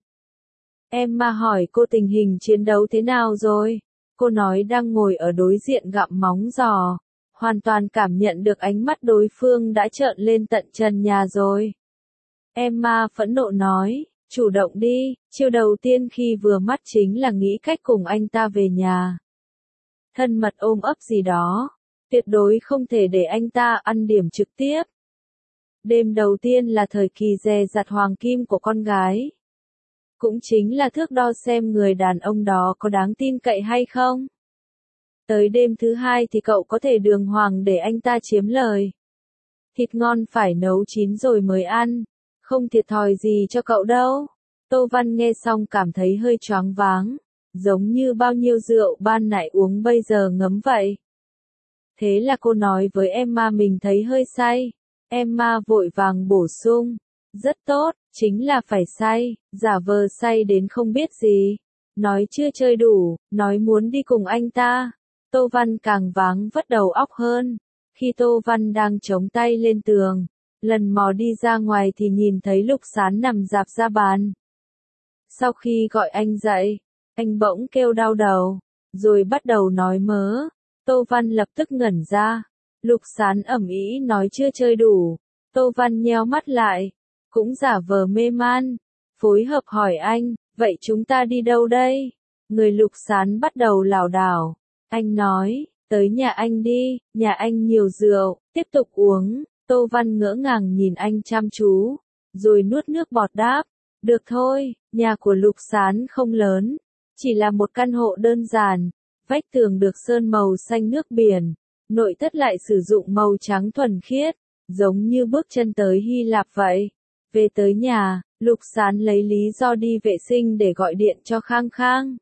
Emma hỏi cô tình hình chiến đấu thế nào rồi? Cô nói đang ngồi ở đối diện gặm móng giò. Hoàn toàn cảm nhận được ánh mắt đối phương đã trợn lên tận trần nhà rồi. Emma phẫn nộ nói, chủ động đi, chiêu đầu tiên khi vừa mắt chính là nghĩ cách cùng anh ta về nhà. Thân mật ôm ấp gì đó, tuyệt đối không thể để anh ta ăn điểm trực tiếp. Đêm đầu tiên là thời kỳ dè dặt hoàng kim của con gái. Cũng chính là thước đo xem người đàn ông đó có đáng tin cậy hay không. Tới đêm thứ hai thì cậu có thể đường hoàng để anh ta chiếm lời. Thịt ngon phải nấu chín rồi mới ăn, không thiệt thòi gì cho cậu đâu. Tô Văn nghe xong cảm thấy hơi choáng váng, giống như bao nhiêu rượu ban nãy uống bây giờ ngấm vậy. Thế là cô nói với Emma mình thấy hơi say. Emma vội vàng bổ sung, rất tốt, chính là phải say, giả vờ say đến không biết gì. Nói chưa chơi đủ, nói muốn đi cùng anh ta. Tô Văn càng váng vất đầu óc hơn. Khi Tô Văn đang chống tay lên tường, lần mò đi ra ngoài thì nhìn thấy Lục Sán nằm rạp ra bàn. Sau khi gọi anh dậy, anh bỗng kêu đau đầu, rồi bắt đầu nói mớ. Tô Văn lập tức ngẩn ra. Lục Sán ầm ĩ nói chưa chơi đủ. Tô Văn nheo mắt lại, cũng giả vờ mê man, phối hợp hỏi anh, vậy chúng ta đi đâu đây? Người Lục Sán bắt đầu lảo đảo. Anh nói, tới nhà anh đi, nhà anh nhiều rượu, tiếp tục uống. Tô Văn ngỡ ngàng nhìn anh chăm chú, rồi nuốt nước bọt đáp, được thôi, nhà của Lục Sán không lớn, chỉ là một căn hộ đơn giản, vách tường được sơn màu xanh nước biển, nội thất lại sử dụng màu trắng thuần khiết, giống như bước chân tới Hy Lạp vậy. Về tới nhà, Lục Sán lấy lý do đi vệ sinh để gọi điện cho Khang Khang.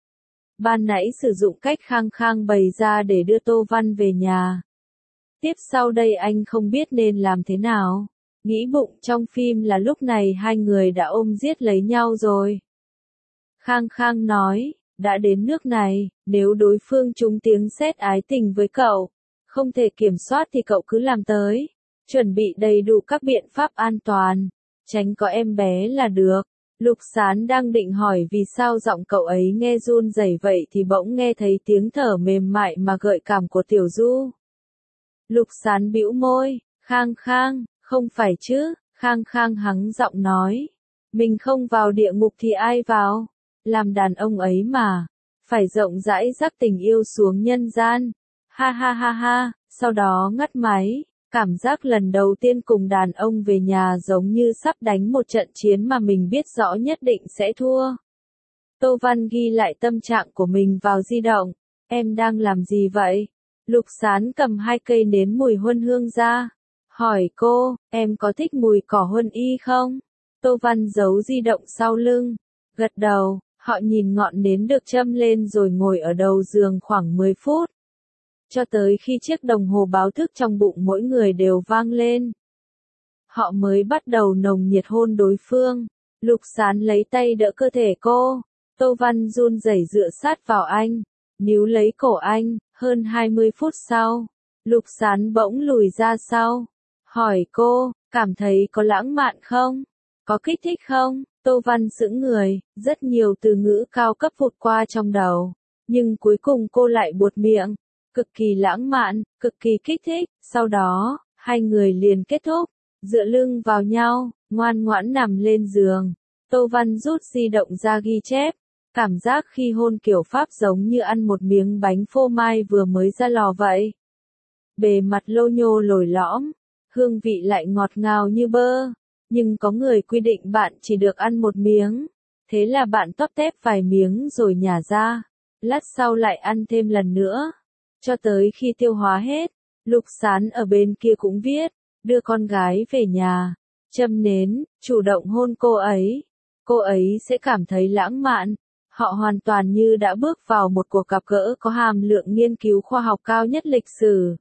Ban nãy sử dụng cách Khang Khang bày ra để đưa Tô Văn về nhà. Tiếp sau đây anh không biết nên làm thế nào. Nghĩ bụng trong phim là lúc này hai người đã ôm giết lấy nhau rồi. Khang Khang nói, đã đến nước này, nếu đối phương trúng tiếng sét ái tình với cậu, không thể kiểm soát thì cậu cứ làm tới. Chuẩn bị đầy đủ các biện pháp an toàn, tránh có em bé là được. Lục Sán đang định hỏi vì sao giọng cậu ấy nghe run rẩy vậy thì bỗng nghe thấy tiếng thở mềm mại mà gợi cảm của Tiểu Du. Lục Sán bĩu môi, Khang Khang, không phải chứ, Khang Khang hắng giọng nói. Mình không vào địa ngục thì ai vào? Làm đàn ông ấy mà, phải rộng rãi rắc tình yêu xuống nhân gian. Ha ha ha ha, sau đó ngắt máy. Cảm giác lần đầu tiên cùng đàn ông về nhà giống như sắp đánh một trận chiến mà mình biết rõ nhất định sẽ thua. Tô Văn ghi lại tâm trạng của mình vào di động. Em đang làm gì vậy? Lục Sán cầm hai cây nến mùi huân hương ra. Hỏi cô, em có thích mùi cỏ huân y không? Tô Văn giấu di động sau lưng. Gật đầu, họ nhìn ngọn nến được châm lên rồi ngồi ở đầu giường khoảng mười phút. Cho tới khi chiếc đồng hồ báo thức trong bụng mỗi người đều vang lên. Họ mới bắt đầu nồng nhiệt hôn đối phương. Lục Sán lấy tay đỡ cơ thể cô. Tô Văn run rẩy dựa sát vào anh, níu lấy cổ anh. Hơn hai mươi phút sau, Lục Sán bỗng lùi ra sau. Hỏi cô, cảm thấy có lãng mạn không? Có kích thích không? Tô Văn sững người, rất nhiều từ ngữ cao cấp vụt qua trong đầu. Nhưng cuối cùng cô lại buột miệng. Cực kỳ lãng mạn, cực kỳ kích thích. Sau đó, hai người liền kết thúc, dựa lưng vào nhau, ngoan ngoãn nằm lên giường. Tô Văn rút di động ra ghi chép. Cảm giác khi hôn kiểu Pháp giống như ăn một miếng bánh phô mai vừa mới ra lò vậy. Bề mặt lô nhô lồi lõm, hương vị lại ngọt ngào như bơ. Nhưng có người quy định bạn chỉ được ăn một miếng. Thế là bạn tóp tép vài miếng rồi nhả ra. Lát sau lại ăn thêm lần nữa. Cho tới khi tiêu hóa hết, Lục Sán ở bên kia cũng viết, đưa con gái về nhà, châm nến, chủ động hôn cô ấy. Cô ấy sẽ cảm thấy lãng mạn. Họ hoàn toàn như đã bước vào một cuộc gặp gỡ có hàm lượng nghiên cứu khoa học cao nhất lịch sử.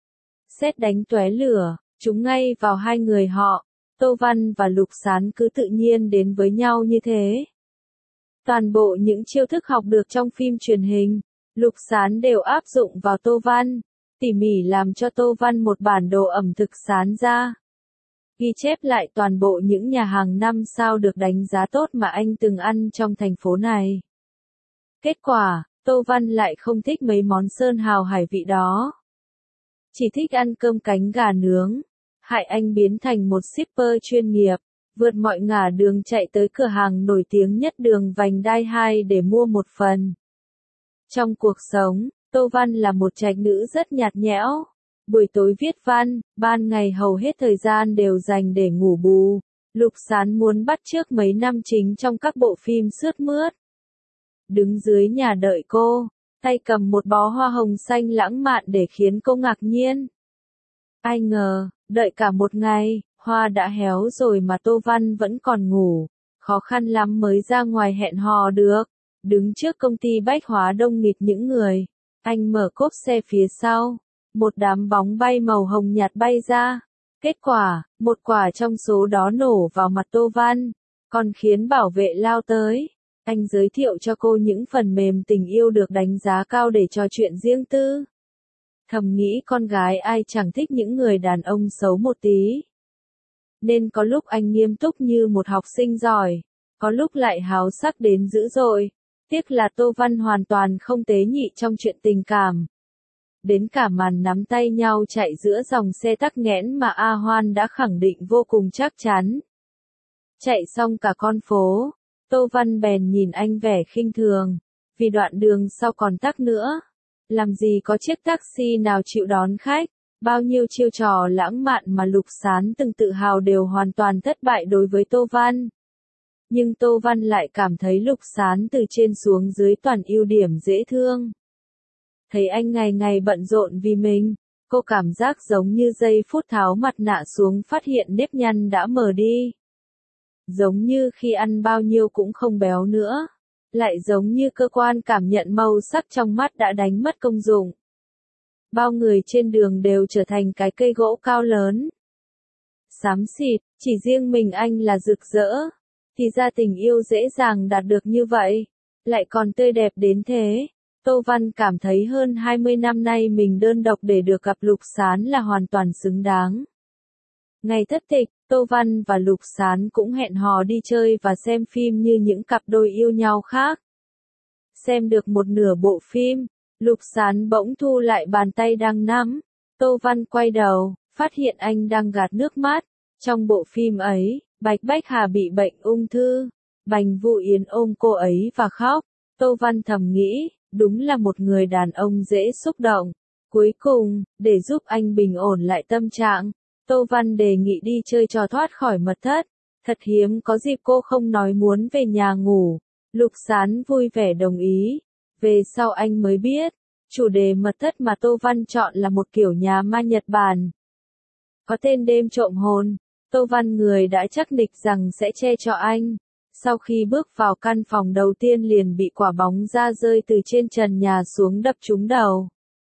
Sét đánh tóe lửa, trúng ngay vào hai người họ. Tô Văn và Lục Sán cứ tự nhiên đến với nhau như thế. Toàn bộ những chiêu thức học được trong phim truyền hình, Lục Sán đều áp dụng vào Tô Văn, tỉ mỉ làm cho Tô Văn một bản đồ ẩm thực Sán ra. Ghi chép lại toàn bộ những nhà hàng năm sao được đánh giá tốt mà anh từng ăn trong thành phố này. Kết quả, Tô Văn lại không thích mấy món sơn hào hải vị đó. Chỉ thích ăn cơm cánh gà nướng. Hại anh biến thành một shipper chuyên nghiệp, vượt mọi ngả đường chạy tới cửa hàng nổi tiếng nhất đường vành đai hai để mua một phần. Trong cuộc sống, Tô Văn là một trạch nữ rất nhạt nhẽo. Buổi tối viết văn, ban ngày hầu hết thời gian đều dành để ngủ bù. Lục Sán muốn bắt chước mấy năm chính trong các bộ phim sướt mướt. Đứng dưới nhà đợi cô, tay cầm một bó hoa hồng xanh lãng mạn để khiến cô ngạc nhiên. Ai ngờ, đợi cả một ngày, hoa đã héo rồi mà Tô Văn vẫn còn ngủ. Khó khăn lắm mới ra ngoài hẹn hò được. Đứng trước công ty bách hóa đông nghịt những người. Anh mở cốp xe phía sau. Một đám bóng bay màu hồng nhạt bay ra. Kết quả, một quả trong số đó nổ vào mặt Tô Văn. Còn khiến bảo vệ lao tới. Anh giới thiệu cho cô những phần mềm tình yêu được đánh giá cao để trò chuyện riêng tư. Thầm nghĩ con gái ai chẳng thích những người đàn ông xấu một tí. Nên có lúc anh nghiêm túc như một học sinh giỏi, có lúc lại háo sắc đến dữ dội. Tiếc là Tô Văn hoàn toàn không tế nhị trong chuyện tình cảm. đến cả màn nắm tay nhau chạy giữa dòng xe tắc nghẽn mà A Hoan đã khẳng định vô cùng chắc chắn. Chạy xong cả con phố, Tô Văn bèn nhìn anh vẻ khinh thường, vì đoạn đường sau còn tắc nữa. Làm gì có chiếc taxi nào chịu đón khách, bao nhiêu chiêu trò lãng mạn mà Lục Sán từng tự hào đều hoàn toàn thất bại đối với Tô Văn. Nhưng Tô Văn lại cảm thấy Lục Sán từ trên xuống dưới toàn ưu điểm dễ thương. Thấy anh ngày ngày bận rộn vì mình, cô cảm giác giống như giây phút tháo mặt nạ xuống phát hiện nếp nhăn đã mờ đi. Giống như khi ăn bao nhiêu cũng không béo nữa. Lại giống như cơ quan cảm nhận màu sắc trong mắt đã đánh mất công dụng. Bao người trên đường đều trở thành cái cây gỗ cao lớn. Xám xịt, chỉ riêng mình anh là rực rỡ. Thì ra tình yêu dễ dàng đạt được như vậy, lại còn tươi đẹp đến thế. Tô Văn cảm thấy hơn hai mươi năm nay mình đơn độc để được gặp Lục Sán là hoàn toàn xứng đáng. Ngày thất tịch, Tô Văn và Lục Sán cũng hẹn hò đi chơi và xem phim như những cặp đôi yêu nhau khác. Xem được một nửa bộ phim, Lục Sán bỗng thu lại bàn tay đang nắm. Tô Văn quay đầu, phát hiện anh đang gạt nước mắt. Trong bộ phim ấy, Bạch Bách Hà bị bệnh ung thư. Bành Vũ Yến ôm cô ấy và khóc. Tô Văn thầm nghĩ, đúng là một người đàn ông dễ xúc động. Cuối cùng, để giúp anh bình ổn lại tâm trạng, Tô Văn đề nghị đi chơi trò thoát khỏi mật thất. Thật hiếm có dịp cô không nói muốn về nhà ngủ. Lục Sán vui vẻ đồng ý. Về sau anh mới biết, chủ đề mật thất mà Tô Văn chọn là một kiểu nhà ma Nhật Bản. Có tên đêm trộm hồn. Tô Văn người đã chắc nịch rằng sẽ che cho anh. Sau khi bước vào căn phòng đầu tiên liền bị quả bóng ra rơi từ trên trần nhà xuống đập trúng đầu.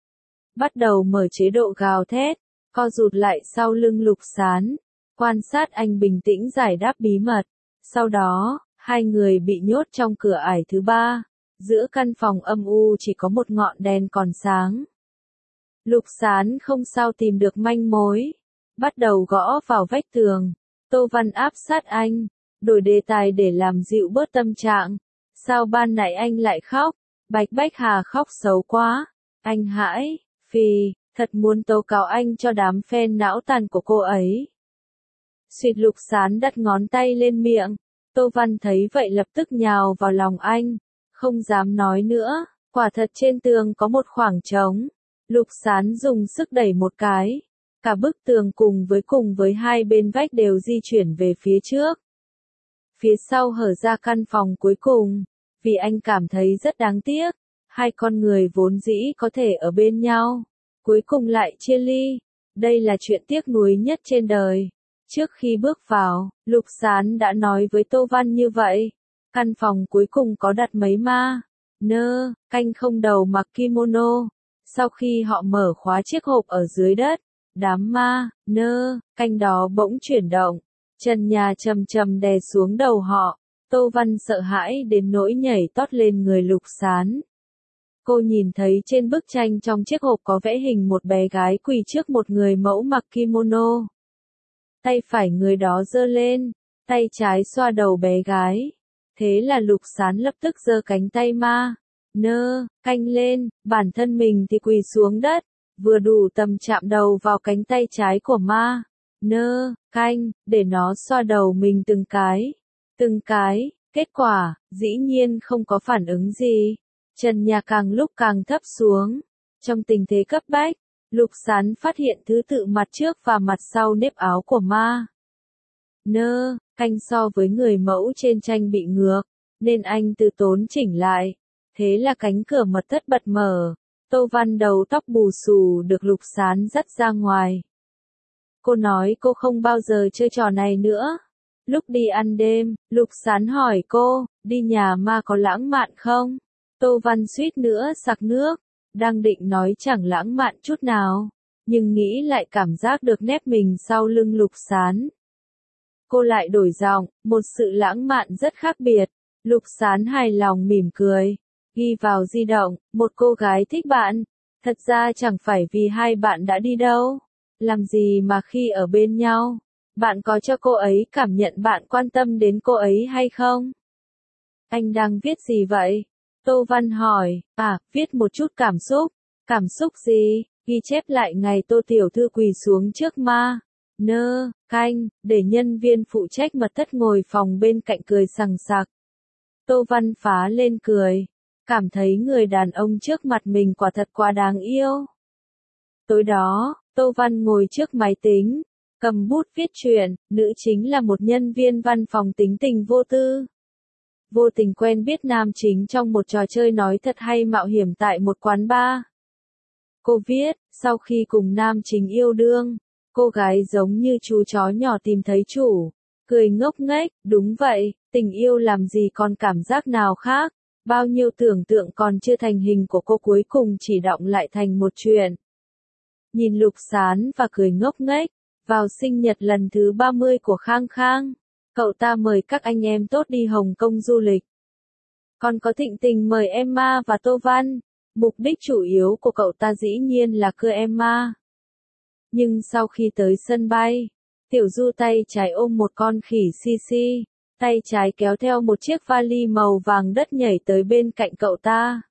Bắt đầu mở chế độ gào thét, co rụt lại sau lưng Lục Sán, quan sát anh bình tĩnh giải đáp bí mật. Sau đó, hai người bị nhốt trong cửa ải thứ ba. Giữa căn phòng âm u chỉ có một ngọn đèn còn sáng. Lục Sán không sao tìm được manh mối. Bắt đầu gõ vào vách tường. Tô Văn áp sát anh. Đổi đề tài để làm dịu bớt tâm trạng. Sao ban nãy anh lại khóc? Bạch Bách Hà khóc xấu quá. Anh hãi, phì, thật muốn tố cáo anh cho đám fan não tàn của cô ấy. Suýt. Lục Sán đặt ngón tay lên miệng. Tô Văn thấy vậy lập tức nhào vào lòng anh. Không dám nói nữa, quả thật trên tường có một khoảng trống. Lục Sán dùng sức đẩy một cái. Cả bức tường cùng với cùng với hai bên vách đều di chuyển về phía trước. Phía sau hở ra căn phòng cuối cùng. Vì anh cảm thấy rất đáng tiếc. Hai con người vốn dĩ có thể ở bên nhau. Cuối cùng lại chia ly. Đây là chuyện tiếc nuối nhất trên đời. Trước khi bước vào, Lục Sán đã nói với Tô Văn như vậy. Căn phòng cuối cùng có đặt mấy ma nơ, canh không đầu mặc kimono. Sau khi họ mở khóa chiếc hộp ở dưới đất, đám ma nơ, canh đó bỗng chuyển động. Trần nhà chầm chầm đè xuống đầu họ. Tô Văn sợ hãi đến nỗi nhảy tót lên người Lục Sán. Cô nhìn thấy trên bức tranh trong chiếc hộp có vẽ hình một bé gái quỳ trước một người mẫu mặc kimono. Tay phải người đó giơ lên, tay trái xoa đầu bé gái. Thế là Lục Sán lập tức giơ cánh tay ma nơ, canh lên, bản thân mình thì quỳ xuống đất, vừa đủ tầm chạm đầu vào cánh tay trái của ma nơ, canh, để nó xoa đầu mình từng cái, từng cái. Kết quả, dĩ nhiên không có phản ứng gì. Trần nhà càng lúc càng thấp xuống. Trong tình thế cấp bách, Lục Sán phát hiện thứ tự mặt trước và mặt sau nếp áo của ma nơ, canh so với người mẫu trên tranh bị ngược, nên anh từ tốn chỉnh lại. Thế là cánh cửa mật thất bật mở. Tô Văn đầu tóc bù xù được Lục Sán dắt ra ngoài. Cô nói cô không bao giờ chơi trò này nữa. Lúc đi ăn đêm, Lục Sán hỏi cô, đi nhà ma có lãng mạn không? Tô Văn suýt nữa sặc nước, đang định nói chẳng lãng mạn chút nào, nhưng nghĩ lại cảm giác được nép mình sau lưng Lục Sán. Cô lại đổi giọng, một sự lãng mạn rất khác biệt. Lục Sán hài lòng mỉm cười, ghi vào di động, một cô gái thích bạn. Thật ra chẳng phải vì hai bạn đã đi đâu. Làm gì mà khi ở bên nhau, bạn có cho cô ấy cảm nhận bạn quan tâm đến cô ấy hay không? Anh đang viết gì vậy? Tô Văn hỏi. À, viết một chút cảm xúc. Cảm xúc gì? Ghi chép lại ngày Tô Tiểu Thư quỳ xuống trước ma. Nơ, canh, để nhân viên phụ trách mật thất ngồi phòng bên cạnh cười sằng sặc. Tô Văn phá lên cười. Cảm thấy người đàn ông trước mặt mình quả thật quá đáng yêu. Tối đó, Tô Văn ngồi trước máy tính, cầm bút viết truyện, nữ chính là một nhân viên văn phòng tính tình vô tư. Vô tình quen biết nam chính trong một trò chơi nói thật hay mạo hiểm tại một quán bar. Cô viết, sau khi cùng nam chính yêu đương, cô gái giống như chú chó nhỏ tìm thấy chủ, cười ngốc nghếch, đúng vậy, tình yêu làm gì còn cảm giác nào khác, bao nhiêu tưởng tượng còn chưa thành hình của cô cuối cùng chỉ đọng lại thành một chuyện. Nhìn Lục Sán và cười ngốc nghếch, vào sinh nhật lần thứ ba mươi của Khang Khang, cậu ta mời các anh em tốt đi Hồng Kông du lịch. Còn có Thịnh Tình mời Emma và Tô Văn, mục đích chủ yếu của cậu ta dĩ nhiên là cưa Emma. Nhưng sau khi tới sân bay, Tiểu Du tay trái ôm một con khỉ Sisi, tay trái kéo theo một chiếc vali màu vàng đất nhảy tới bên cạnh cậu ta.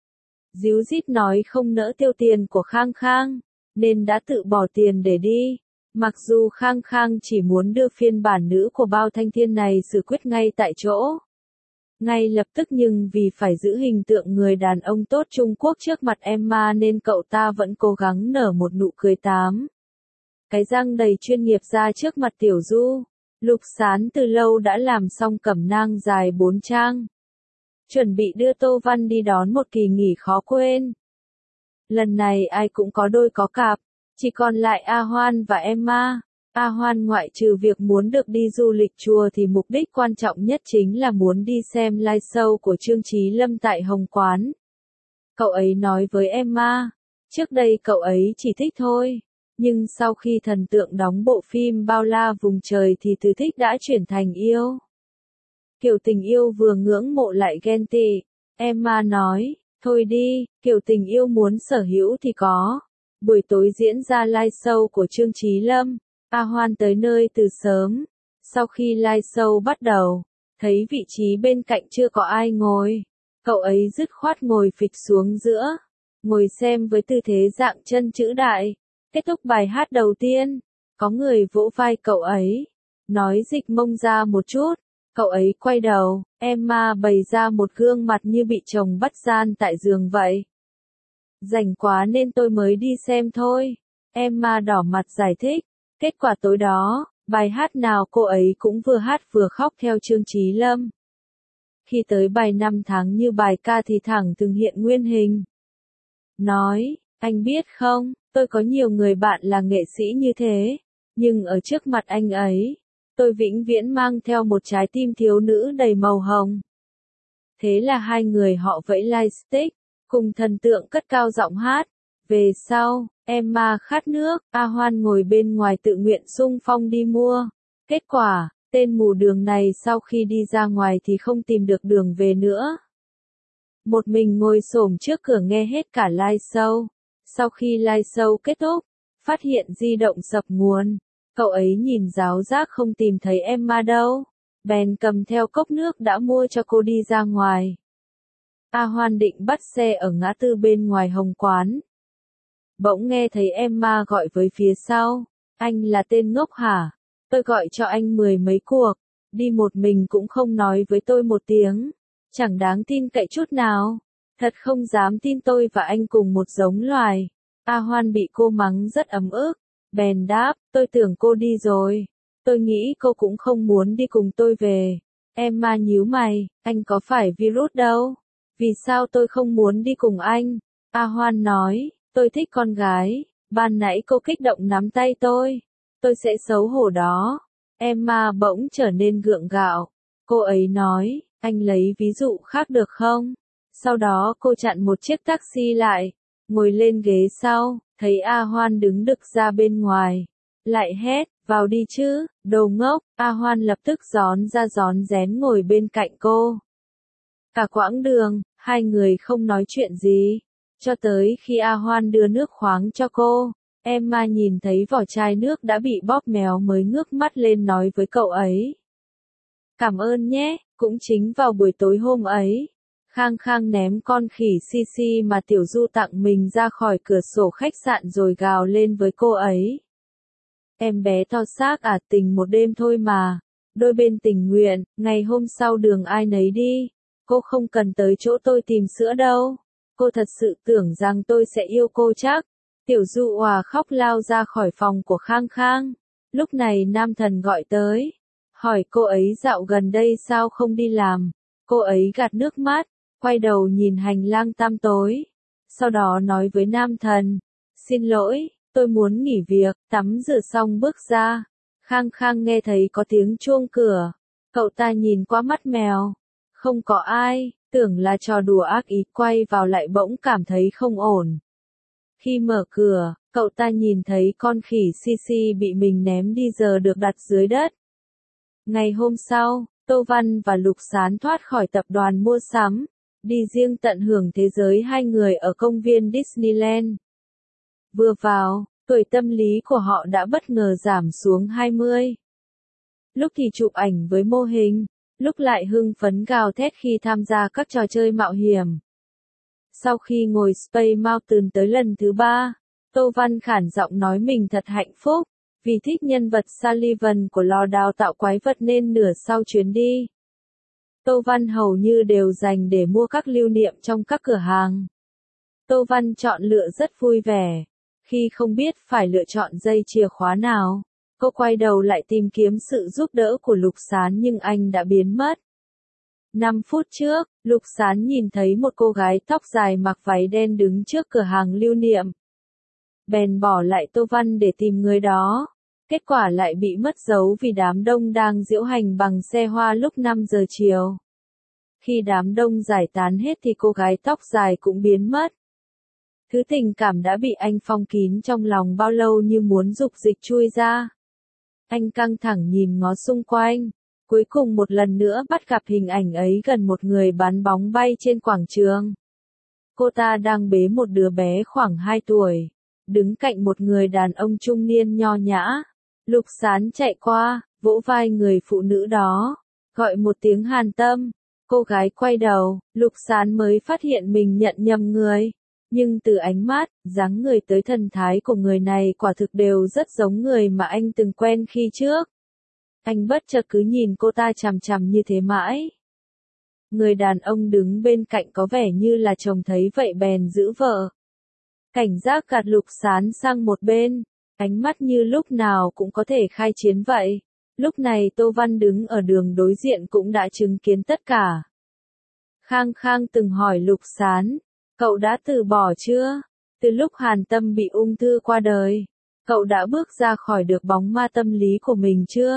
Díu dít nói không nỡ tiêu tiền của Khang Khang, nên đã tự bỏ tiền để đi. Mặc dù Khang Khang chỉ muốn đưa phiên bản nữ của Bao Thanh Thiên này xử quyết ngay tại chỗ. Ngay lập tức nhưng vì phải giữ hình tượng người đàn ông tốt Trung Quốc trước mặt Emma nên cậu ta vẫn cố gắng nở một nụ cười tám. Cái răng đầy chuyên nghiệp ra trước mặt Tiểu Du. Lục Sán từ lâu đã làm xong cẩm nang dài bốn trang. Chuẩn bị đưa Tô Văn đi đón một kỳ nghỉ khó quên. Lần này ai cũng có đôi có cặp, chỉ còn lại A Hoan và Emma. A Hoan ngoại trừ việc muốn được đi du lịch chùa thì mục đích quan trọng nhất chính là muốn đi xem live show của Trương Chí Lâm tại Hồng Quán. Cậu ấy nói với Emma, trước đây cậu ấy chỉ thích thôi, nhưng sau khi thần tượng đóng bộ phim Bao La Vùng Trời thì từ thích đã chuyển thành yêu. Kiểu tình yêu vừa ngưỡng mộ lại ghen tị, Emma nói, thôi đi, kiểu tình yêu muốn sở hữu thì có. Buổi tối diễn ra live show của Trương Chí Lâm. A Hoan tới nơi từ sớm. Sau khi live show bắt đầu, thấy vị trí bên cạnh chưa có ai ngồi. Cậu ấy dứt khoát ngồi phịch xuống giữa. Ngồi xem với tư thế dạng chân chữ đại. Kết thúc bài hát đầu tiên, có người vỗ vai cậu ấy. Nói dịch mông ra một chút. Cậu ấy quay đầu, Emma bày ra một gương mặt như bị chồng bắt gian tại giường vậy. Rảnh quá nên tôi mới đi xem thôi. Emma đỏ mặt giải thích. Kết quả tối đó, bài hát nào cô ấy cũng vừa hát vừa khóc theo Trương Chí Lâm. Khi tới bài năm tháng như bài ca thì thẳng từng hiện nguyên hình. Nói, anh biết không, tôi có nhiều người bạn là nghệ sĩ như thế, nhưng ở trước mặt anh ấy, tôi vĩnh viễn mang theo một trái tim thiếu nữ đầy màu hồng. Thế là hai người họ vẫy lightstick, cùng thần tượng cất cao giọng hát. Về sau, Emma khát nước, A Hoan ngồi bên ngoài tự nguyện xung phong đi mua. Kết quả, tên mù đường này sau khi đi ra ngoài thì không tìm được đường về nữa. Một mình ngồi xổm trước cửa nghe hết cả live show. Sau khi live show kết thúc, phát hiện di động sập nguồn. Cậu ấy nhìn ráo rác không tìm thấy Emma đâu. Bèn cầm theo cốc nước đã mua cho cô đi ra ngoài. A Hoan định bắt xe ở ngã tư bên ngoài Hồng Quán. Bỗng nghe thấy Emma gọi với phía sau, anh là tên ngốc hả? Tôi gọi cho anh mười mấy cuộc, đi một mình cũng không nói với tôi một tiếng, chẳng đáng tin cậy chút nào, thật không dám tin tôi và anh cùng một giống loài. A Hoan bị cô mắng rất ấm ức, bèn đáp, tôi tưởng cô đi rồi, tôi nghĩ cô cũng không muốn đi cùng tôi về. Emma nhíu mày, anh có phải virus đâu, vì sao tôi không muốn đi cùng anh? A Hoan nói, tôi thích con gái, ban nãy cô kích động nắm tay tôi, tôi sẽ xấu hổ đó. Emma bỗng trở nên gượng gạo, cô ấy nói, anh lấy ví dụ khác được không? Sau đó cô chặn một chiếc taxi lại, ngồi lên ghế sau, thấy A Hoan đứng đực ra bên ngoài, lại hét, vào đi chứ, đồ ngốc. A Hoan lập tức gión ra gión rén ngồi bên cạnh cô. Cả quãng đường, hai người không nói chuyện gì. Cho tới khi A Hoan đưa nước khoáng cho cô, Emma nhìn thấy vỏ chai nước đã bị bóp méo mới ngước mắt lên nói với cậu ấy. Cảm ơn nhé, cũng chính vào buổi tối hôm ấy, Khang Khang ném con khỉ Sisi mà Tiểu Du tặng mình ra khỏi cửa sổ khách sạn rồi gào lên với cô ấy. Em bé to xác à, tình một đêm thôi mà. Đôi bên tình nguyện, ngày hôm sau đường ai nấy đi. Cô không cần tới chỗ tôi tìm sữa đâu. Cô thật sự tưởng rằng tôi sẽ yêu cô chắc. Tiểu Du òa khóc lao ra khỏi phòng của Khang Khang. Lúc này nam thần gọi tới. Hỏi cô ấy dạo gần đây sao không đi làm. Cô ấy gạt nước mắt, quay đầu nhìn hành lang tăm tối. Sau đó nói với nam thần. Xin lỗi, tôi muốn nghỉ việc, tắm rửa xong bước ra. Khang Khang nghe thấy có tiếng chuông cửa. Cậu ta nhìn qua mắt mèo. Không có ai, tưởng là trò đùa ác ý, quay vào lại bỗng cảm thấy không ổn. Khi mở cửa, cậu ta nhìn thấy con khỉ Sisi bị mình ném đi giờ được đặt dưới đất. Ngày hôm sau, Tô Văn và Lục Sán thoát khỏi tập đoàn mua sắm, đi riêng tận hưởng thế giới hai người ở công viên Disneyland. Vừa vào, tuổi tâm lý của họ đã bất ngờ giảm xuống hai mươi. Lúc thì chụp ảnh với mô hình, lúc lại hưng phấn gào thét khi tham gia các trò chơi mạo hiểm. Sau khi ngồi Space Mountain tới lần thứ ba, Tô Văn khản giọng nói mình thật hạnh phúc, vì thích nhân vật Sullivan của lò đào tạo quái vật nên nửa sau chuyến đi. Tô Văn hầu như đều dành để mua các lưu niệm trong các cửa hàng. Tô Văn chọn lựa rất vui vẻ. Khi không biết phải lựa chọn dây chìa khóa nào, cô quay đầu lại tìm kiếm sự giúp đỡ của Lục Sán nhưng anh đã biến mất. Năm phút trước, Lục Sán nhìn thấy một cô gái tóc dài mặc váy đen đứng trước cửa hàng lưu niệm. Bèn bỏ lại Tô Văn để tìm người đó. Kết quả lại bị mất dấu vì đám đông đang diễu hành bằng xe hoa lúc năm giờ chiều. Khi đám đông giải tán hết thì cô gái tóc dài cũng biến mất. Thứ tình cảm đã bị anh phong kín trong lòng bao lâu như muốn dục dịch chui ra. Anh căng thẳng nhìn ngó xung quanh. Cuối cùng một lần nữa bắt gặp hình ảnh ấy gần một người bắn bóng bay trên quảng trường. Cô ta đang bế một đứa bé khoảng hai tuổi, đứng cạnh một người đàn ông trung niên nho nhã. Lục Sán chạy qua, vỗ vai người phụ nữ đó, gọi một tiếng Hàn Tâm. Cô gái quay đầu, Lục Sán mới phát hiện mình nhận nhầm người. Nhưng từ ánh mắt, dáng người tới thần thái của người này quả thực đều rất giống người mà anh từng quen khi trước. Anh bất chợt cứ nhìn cô ta chằm chằm như thế mãi. Người đàn ông đứng bên cạnh có vẻ như là chồng thấy vậy bèn giữ vợ. Cảnh giác gạt Lục Sán sang một bên, ánh mắt như lúc nào cũng có thể khai chiến vậy. Lúc này Tô Văn đứng ở đường đối diện cũng đã chứng kiến tất cả. Khang Khang từng hỏi Lục Sán, cậu đã từ bỏ chưa? Từ lúc Hàn Tâm bị ung thư qua đời, cậu đã bước ra khỏi được bóng ma tâm lý của mình chưa?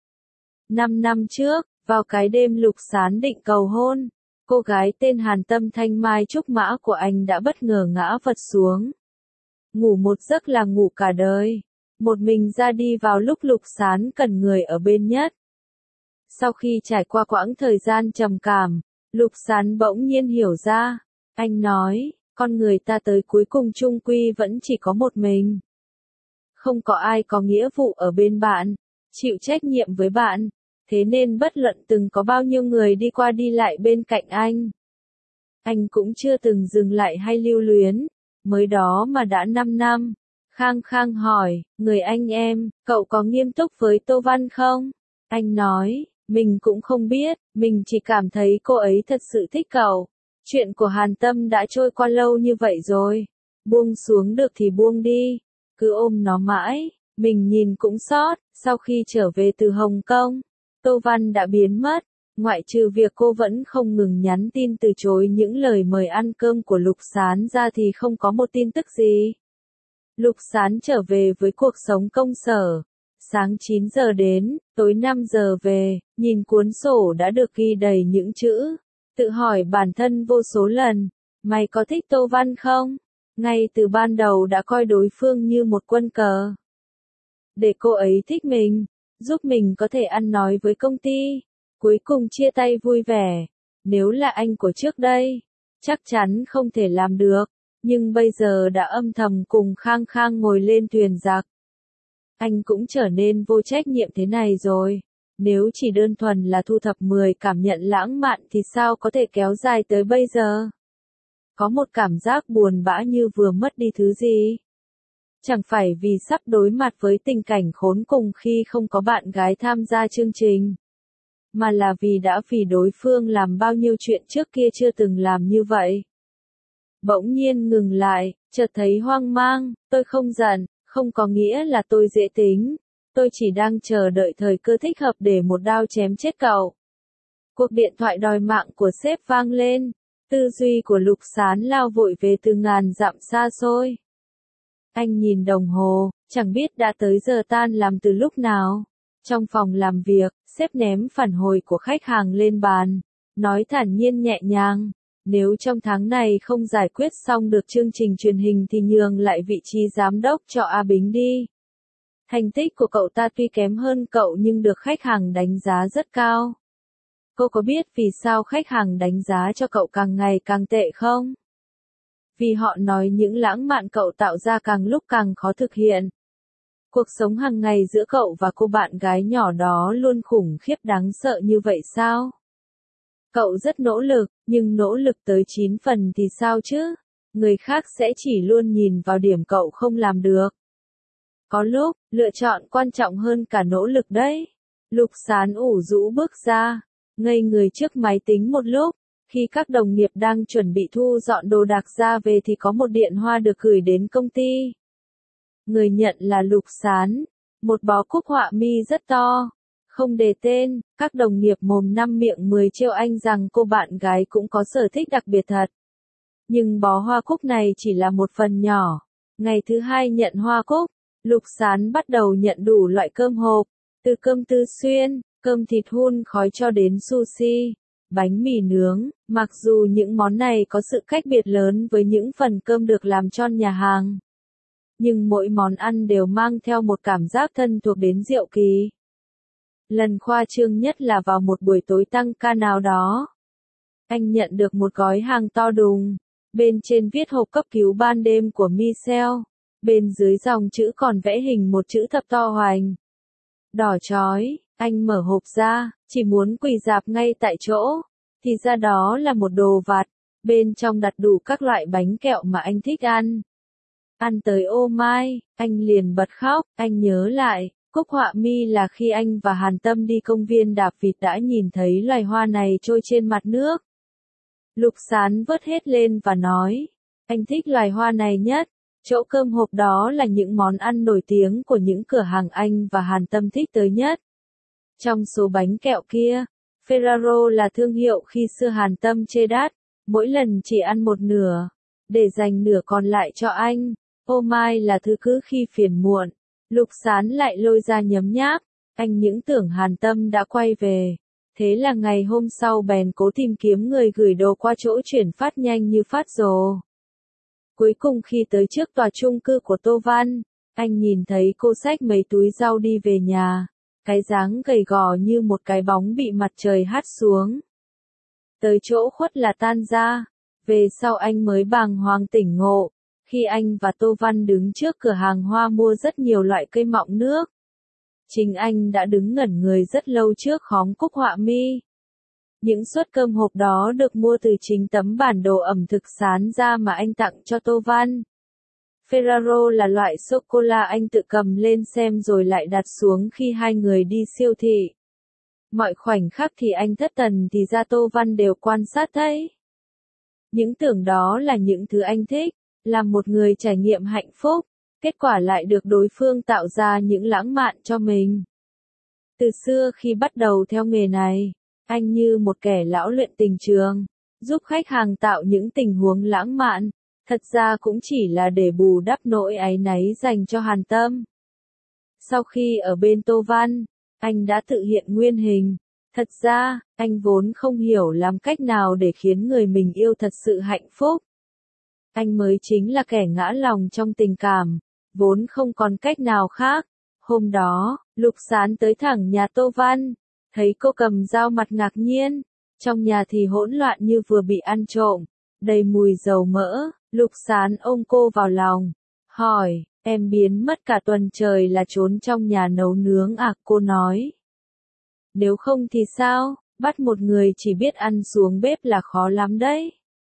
Năm năm trước, vào cái đêm Lục Sán định cầu hôn, cô gái tên Hàn Tâm thanh mai trúc mã của anh đã bất ngờ ngã vật xuống. Ngủ một giấc là ngủ cả đời, một mình ra đi vào lúc Lục Sán cần người ở bên nhất. Sau khi trải qua quãng thời gian trầm cảm, Lục Sán bỗng nhiên hiểu ra. Anh nói, con người ta tới cuối cùng chung quy vẫn chỉ có một mình. Không có ai có nghĩa vụ ở bên bạn, chịu trách nhiệm với bạn, thế nên bất luận từng có bao nhiêu người đi qua đi lại bên cạnh anh. Anh cũng chưa từng dừng lại hay lưu luyến, mới đó mà đã năm năm. Khang Khang hỏi, người anh em, cậu có nghiêm túc với Tô Văn không? Anh nói, mình cũng không biết, mình chỉ cảm thấy cô ấy thật sự thích cậu. Chuyện của Hàn Tâm đã trôi qua lâu như vậy rồi. Buông xuống được thì buông đi. Cứ ôm nó mãi. Mình nhìn cũng xót. Sau khi trở về từ Hồng Kông, Tô Văn đã biến mất. Ngoại trừ việc cô vẫn không ngừng nhắn tin từ chối những lời mời ăn cơm của Lục Sán ra thì không có một tin tức gì. Lục Sán trở về với cuộc sống công sở. Sáng chín giờ đến, tối năm giờ về, nhìn cuốn sổ đã được ghi đầy những chữ. Tự hỏi bản thân vô số lần, mày có thích Tô Văn không? Ngay từ ban đầu đã coi đối phương như một quân cờ. Để cô ấy thích mình, giúp mình có thể ăn nói với công ty, cuối cùng chia tay vui vẻ. Nếu là anh của trước đây, chắc chắn không thể làm được, nhưng bây giờ đã âm thầm cùng Khang Khang ngồi lên thuyền giặc. Anh cũng trở nên vô trách nhiệm thế này rồi. Nếu chỉ đơn thuần là thu thập mười cảm nhận lãng mạn thì sao có thể kéo dài tới bây giờ? Có một cảm giác buồn bã như vừa mất đi thứ gì. Chẳng phải vì sắp đối mặt với tình cảnh khốn cùng khi không có bạn gái tham gia chương trình, mà là vì đã vì đối phương làm bao nhiêu chuyện trước kia chưa từng làm như vậy. Bỗng nhiên ngừng lại, chợt thấy hoang mang, tôi không giận, không có nghĩa là tôi dễ tính, tôi chỉ đang chờ đợi thời cơ thích hợp để một đao chém chết cậu. Cuộc điện thoại đòi mạng của sếp vang lên, tư duy của Lục Sán lao vội về từ ngàn dặm xa xôi. Anh nhìn đồng hồ, chẳng biết đã tới giờ tan làm từ lúc nào. Trong phòng làm việc, sếp ném phản hồi của khách hàng lên bàn, nói thản nhiên nhẹ nhàng, nếu trong tháng này không giải quyết xong được chương trình truyền hình thì nhường lại vị trí giám đốc cho A Bính đi. Thành tích của cậu ta tuy kém hơn cậu nhưng được khách hàng đánh giá rất cao. Cô có biết vì sao khách hàng đánh giá cho cậu càng ngày càng tệ không? Vì họ nói những lãng mạn cậu tạo ra càng lúc càng khó thực hiện. Cuộc sống hàng ngày giữa cậu và cô bạn gái nhỏ đó luôn khủng khiếp đáng sợ như vậy sao? Cậu rất nỗ lực, nhưng nỗ lực tới chín phần thì sao chứ? Người khác sẽ chỉ luôn nhìn vào điểm cậu không làm được. Có lúc, lựa chọn quan trọng hơn cả nỗ lực đấy. Lục Sán ủ rũ bước ra, ngây người trước máy tính một lúc. Khi các đồng nghiệp đang chuẩn bị thu dọn đồ đạc ra về thì có một điện hoa được gửi đến công ty. Người nhận là Lục Sán, một bó cúc họa mi rất to, không đề tên, các đồng nghiệp mồm năm miệng mười trêu anh rằng cô bạn gái cũng có sở thích đặc biệt thật. Nhưng bó hoa cúc này chỉ là một phần nhỏ. Ngày thứ hai nhận hoa cúc, Lục Sán bắt đầu nhận đủ loại cơm hộp, từ cơm Tư Xuyên, cơm thịt hun khói cho đến sushi, bánh mì nướng, mặc dù những món này có sự cách biệt lớn với những phần cơm được làm tròn nhà hàng. Nhưng mỗi món ăn đều mang theo một cảm giác thân thuộc đến diệu kỳ. Lần khoa trương nhất là vào một buổi tối tăng ca nào đó. Anh nhận được một gói hàng to đùng, bên trên viết hộp cấp cứu ban đêm của Michelle, bên dưới dòng chữ còn vẽ hình một chữ thập to hoành. Đỏ chói, anh mở hộp ra, chỉ muốn quỳ rạp ngay tại chỗ, thì ra đó là một đồ vặt, bên trong đặt đủ các loại bánh kẹo mà anh thích ăn. Ăn tới ô mai, anh liền bật khóc, anh nhớ lại, cúc họa mi là khi anh và Hàn Tâm đi công viên đạp vịt đã nhìn thấy loài hoa này trôi trên mặt nước. Lục Sán vớt hết lên và nói, anh thích loài hoa này nhất, chỗ cơm hộp đó là những món ăn nổi tiếng của những cửa hàng anh và Hàn Tâm thích tới nhất. Trong số bánh kẹo kia, Ferrero là thương hiệu khi xưa Hàn Tâm chê đắt, mỗi lần chỉ ăn một nửa, để dành nửa còn lại cho anh. Ô mai là thứ cứ khi phiền muộn, Lục Sán lại lôi ra nhấm nháp, anh những tưởng Hàn Tâm đã quay về. Thế là ngày hôm sau bèn cố tìm kiếm người gửi đồ qua chỗ chuyển phát nhanh như phát rồ. Cuối cùng khi tới trước tòa chung cư của Tô Văn, anh nhìn thấy cô xách mấy túi rau đi về nhà, cái dáng gầy gò như một cái bóng bị mặt trời hắt xuống. Tới chỗ khuất là tan ra, về sau anh mới bàng hoàng tỉnh ngộ, khi anh và Tô Văn đứng trước cửa hàng hoa mua rất nhiều loại cây mọng nước. Chính anh đã đứng ngẩn người rất lâu trước khóm cúc họa mi. Những suất cơm hộp đó được mua từ chính tấm bản đồ ẩm thực sán ra mà anh tặng cho Tô Văn. Ferrero là loại sô-cô-la anh tự cầm lên xem rồi lại đặt xuống khi hai người đi siêu thị. Mọi khoảnh khắc thì anh thất thần thì ra Tô Văn đều quan sát thấy. Những tưởng đó là những thứ anh thích, làm một người trải nghiệm hạnh phúc, kết quả lại được đối phương tạo ra những lãng mạn cho mình. Từ xưa khi bắt đầu theo nghề này, anh như một kẻ lão luyện tình trường, giúp khách hàng tạo những tình huống lãng mạn, thật ra cũng chỉ là để bù đắp nỗi áy náy dành cho Hàn Tâm. Sau khi ở bên Tô Văn, anh đã tự hiện nguyên hình. Thật ra, anh vốn không hiểu làm cách nào để khiến người mình yêu thật sự hạnh phúc. Anh mới chính là kẻ ngã lòng trong tình cảm, vốn không còn cách nào khác. Hôm đó, Lục Sán tới thẳng nhà Tô Văn, thấy cô cầm dao mặt ngạc nhiên, trong nhà thì hỗn loạn như vừa bị ăn trộm, đầy mùi dầu mỡ. Lục Sán ôm cô vào lòng, hỏi, em biến mất cả tuần trời là trốn trong nhà nấu nướng à? Cô nói, Nếu không thì sao, bắt một người chỉ biết ăn xuống bếp là khó lắm đấy.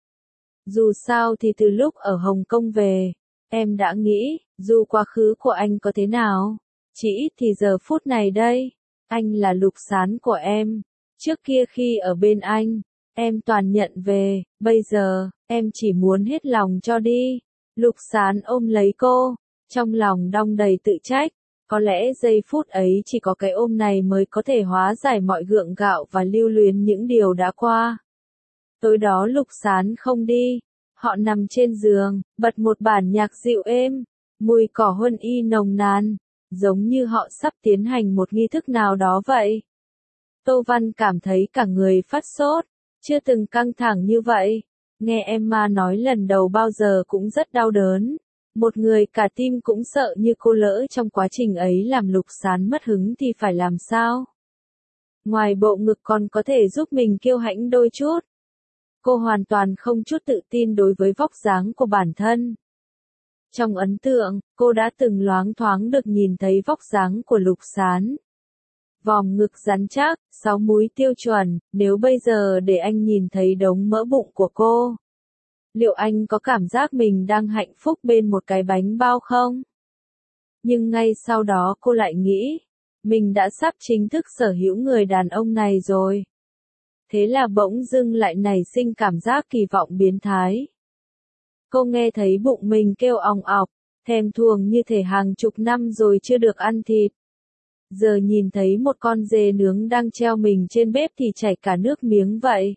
Dù sao thì từ lúc ở Hồng Kông về, em đã nghĩ, dù quá khứ của anh có thế nào, chỉ ít thì giờ phút này đây, anh là Lục Sán của em. Trước kia khi ở bên anh, em toàn nhận về, bây giờ, em chỉ muốn hết lòng cho đi. Lục Sán ôm lấy cô, trong lòng đong đầy tự trách. Có lẽ giây phút ấy chỉ có cái ôm này mới có thể hóa giải mọi gượng gạo và lưu luyến những điều đã qua. Tối đó Lục Sán không đi, họ nằm trên giường, bật một bản nhạc dịu êm, mùi cỏ huân y nồng nàn, giống như họ sắp tiến hành một nghi thức nào đó vậy. Tô Văn cảm thấy cả người phát sốt, chưa từng căng thẳng như vậy. Nghe Emma nói lần đầu bao giờ cũng rất đau đớn. Một người cả tim cũng sợ như cô lỡ trong quá trình ấy làm Lục Sán mất hứng thì phải làm sao? Ngoài bộ ngực còn có thể giúp mình kiêu hãnh đôi chút. Cô hoàn toàn không chút tự tin đối với vóc dáng của bản thân. Trong ấn tượng, cô đã từng loáng thoáng được nhìn thấy vóc dáng của Lục Sán. Vòm ngực rắn chắc, sáu múi tiêu chuẩn, nếu bây giờ để anh nhìn thấy đống mỡ bụng của cô, liệu anh có cảm giác mình đang hạnh phúc bên một cái bánh bao không? Nhưng ngay sau đó cô lại nghĩ, mình đã sắp chính thức sở hữu người đàn ông này rồi. Thế là bỗng dưng lại nảy sinh cảm giác kỳ vọng biến thái. Cô nghe thấy bụng mình kêu òng ọc, thèm thuồng như thể hàng chục năm rồi chưa được ăn thịt. Giờ nhìn thấy một con dê nướng đang treo mình trên bếp thì chảy cả nước miếng vậy.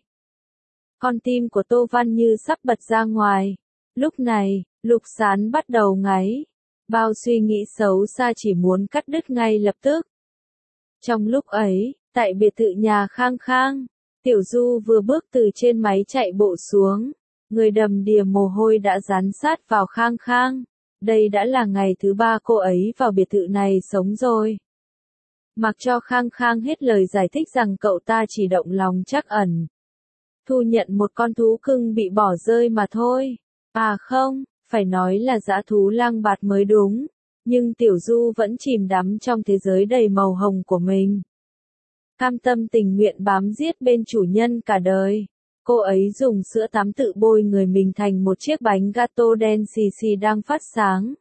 Con tim của Tô Văn như sắp bật ra ngoài. Lúc này, Lục Sán bắt đầu ngáy. Bao suy nghĩ xấu xa chỉ muốn cắt đứt ngay lập tức. Trong lúc ấy, tại biệt thự nhà Khang Khang, Tiểu Du vừa bước từ trên máy chạy bộ xuống. Người đầm đìa mồ hôi đã dán sát vào Khang Khang. Đây đã là ngày thứ ba cô ấy vào biệt thự này sống rồi. Mặc cho Khang Khang hết lời giải thích rằng cậu ta chỉ động lòng trắc ẩn. Thu nhận một con thú cưng bị bỏ rơi mà thôi. À không, phải nói là dã thú lang bạt mới đúng. Nhưng Tiểu Du vẫn chìm đắm trong thế giới đầy màu hồng của mình. Cam tâm tình nguyện bám giết bên chủ nhân cả đời. Cô ấy dùng sữa tắm tự bôi người mình thành một chiếc bánh gato đen xì xì đang phát sáng.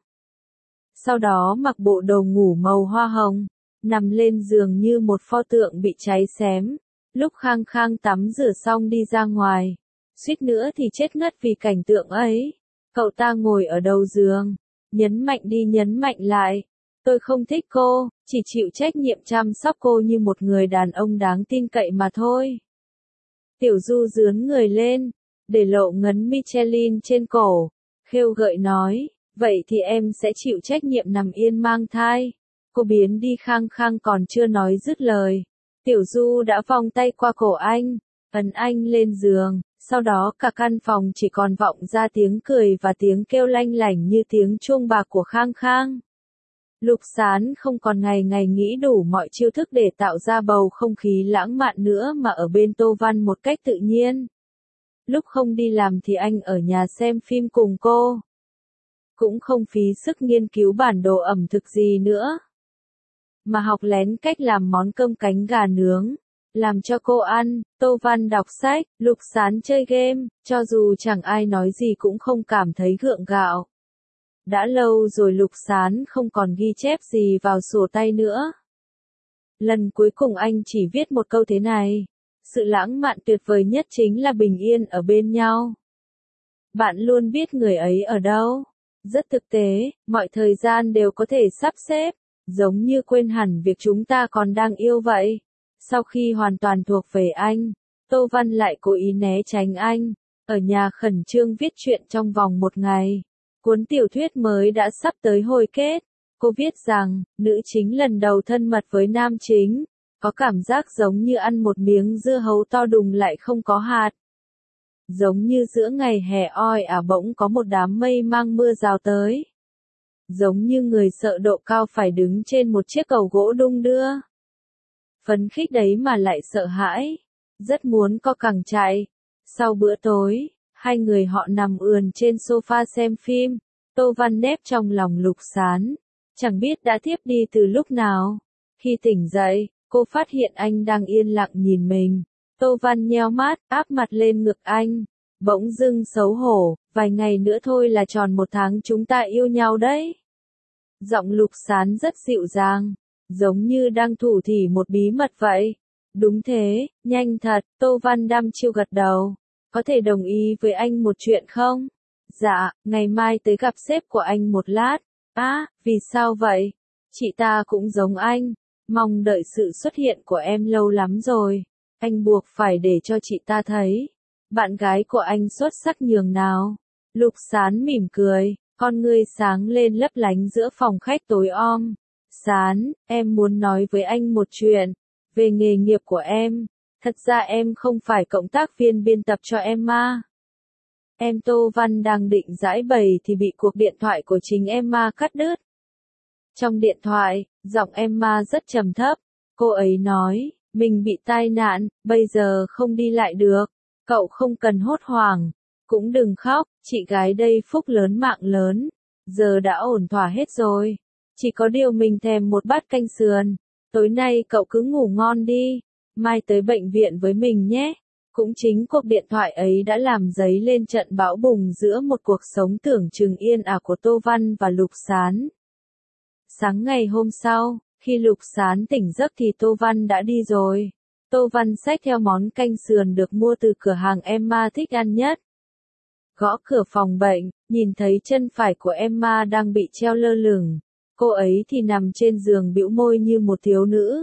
Sau đó mặc bộ đồ ngủ màu hoa hồng, nằm lên giường như một pho tượng bị cháy xém. Lúc Khang Khang tắm rửa xong đi ra ngoài, suýt nữa thì chết ngất vì cảnh tượng ấy. Cậu ta ngồi ở đầu giường, nhấn mạnh đi nhấn mạnh lại. Tôi không thích cô, chỉ chịu trách nhiệm chăm sóc cô như một người đàn ông đáng tin cậy mà thôi. Tiểu Du dướn người lên, để lộ ngấn Michelin trên cổ, khêu gợi nói, vậy thì em sẽ chịu trách nhiệm nằm yên mang thai. Cô biến đi. Khang Khang còn chưa nói dứt lời. Tiểu Du đã vòng tay qua cổ anh, ấn anh lên giường, sau đó cả căn phòng chỉ còn vọng ra tiếng cười và tiếng kêu lanh lảnh như tiếng chuông bạc của Khang Khang. Lục Sán không còn ngày ngày nghĩ đủ mọi chiêu thức để tạo ra bầu không khí lãng mạn nữa mà ở bên Tô Văn một cách tự nhiên. Lúc không đi làm thì anh ở nhà xem phim cùng cô. Cũng không phí sức nghiên cứu bản đồ ẩm thực gì nữa, mà học lén cách làm món cơm cánh gà nướng, làm cho cô ăn. Tô Văn đọc sách, Lục Sán chơi game, cho dù chẳng ai nói gì cũng không cảm thấy gượng gạo. Đã lâu rồi Lục Sán không còn ghi chép gì vào sổ tay nữa. Lần cuối cùng anh chỉ viết một câu thế này: sự lãng mạn tuyệt vời nhất chính là bình yên ở bên nhau. Bạn luôn biết người ấy ở đâu. Rất thực tế, mọi thời gian đều có thể sắp xếp, giống như quên hẳn việc chúng ta còn đang yêu vậy. Sau khi hoàn toàn thuộc về anh, Tô Văn lại cố ý né tránh anh, ở nhà khẩn trương viết truyện trong vòng một ngày. Cuốn tiểu thuyết mới đã sắp tới hồi kết. Cô viết rằng, nữ chính lần đầu thân mật với nam chính, có cảm giác giống như ăn một miếng dưa hấu to đùng lại không có hạt. Giống như giữa ngày hè oi ả bỗng có một đám mây mang mưa rào tới. Giống như người sợ độ cao phải đứng trên một chiếc cầu gỗ đung đưa. Phấn khích đấy mà lại sợ hãi. Rất muốn co cẳng chạy. Sau bữa tối, hai người họ nằm ườn trên sofa xem phim. Tô Văn nép trong lòng Lục Sán. Chẳng biết đã thiếp đi từ lúc nào. Khi tỉnh dậy, Cô phát hiện anh đang yên lặng nhìn mình. Tô Văn nheo mắt, áp mặt lên ngực anh. Bỗng dưng xấu hổ, vài ngày nữa thôi là tròn một tháng chúng ta yêu nhau đấy. Giọng Lục Sán rất dịu dàng, giống như đang thủ thỉ một bí mật vậy. Đúng thế, nhanh thật, Tô Văn đăm chiêu gật đầu. Có thể đồng ý với anh một chuyện không? Dạ, ngày mai tới gặp sếp của anh một lát. Á, à, vì sao vậy? Chị ta cũng giống anh, mong đợi sự xuất hiện của em lâu lắm rồi. Anh buộc phải để cho chị ta thấy. Bạn gái của anh xuất sắc nhường nào. Lục Sán mỉm cười, con ngươi sáng lên lấp lánh giữa phòng khách tối om. Sán, em muốn nói với anh một chuyện. Về nghề nghiệp của em. Thật ra em không phải cộng tác viên biên tập cho Emma. Em Tô Văn đang định giải bày thì bị cuộc điện thoại của chính Emma cắt đứt. Trong điện thoại, giọng Emma rất trầm thấp. Cô ấy nói, mình bị tai nạn, bây giờ không đi lại được. Cậu không cần hốt hoảng. Cũng đừng khóc, chị gái đây phúc lớn mạng lớn. Giờ đã ổn thỏa hết rồi. Chỉ có điều mình thèm một bát canh sườn. Tối nay cậu cứ ngủ ngon đi. Mai tới bệnh viện với mình nhé. Cũng chính cuộc điện thoại ấy đã làm dấy lên trận bão bùng giữa một cuộc sống tưởng chừng yên ả của Tô Văn và Lục Sán. Sáng ngày hôm sau, khi Lục Sán tỉnh giấc thì Tô Văn đã đi rồi. Tô Văn xách theo món canh sườn được mua từ cửa hàng Emma thích ăn nhất. Gõ cửa phòng bệnh, nhìn thấy chân phải của Emma đang bị treo lơ lửng. Cô ấy thì nằm trên giường bĩu môi như một thiếu nữ.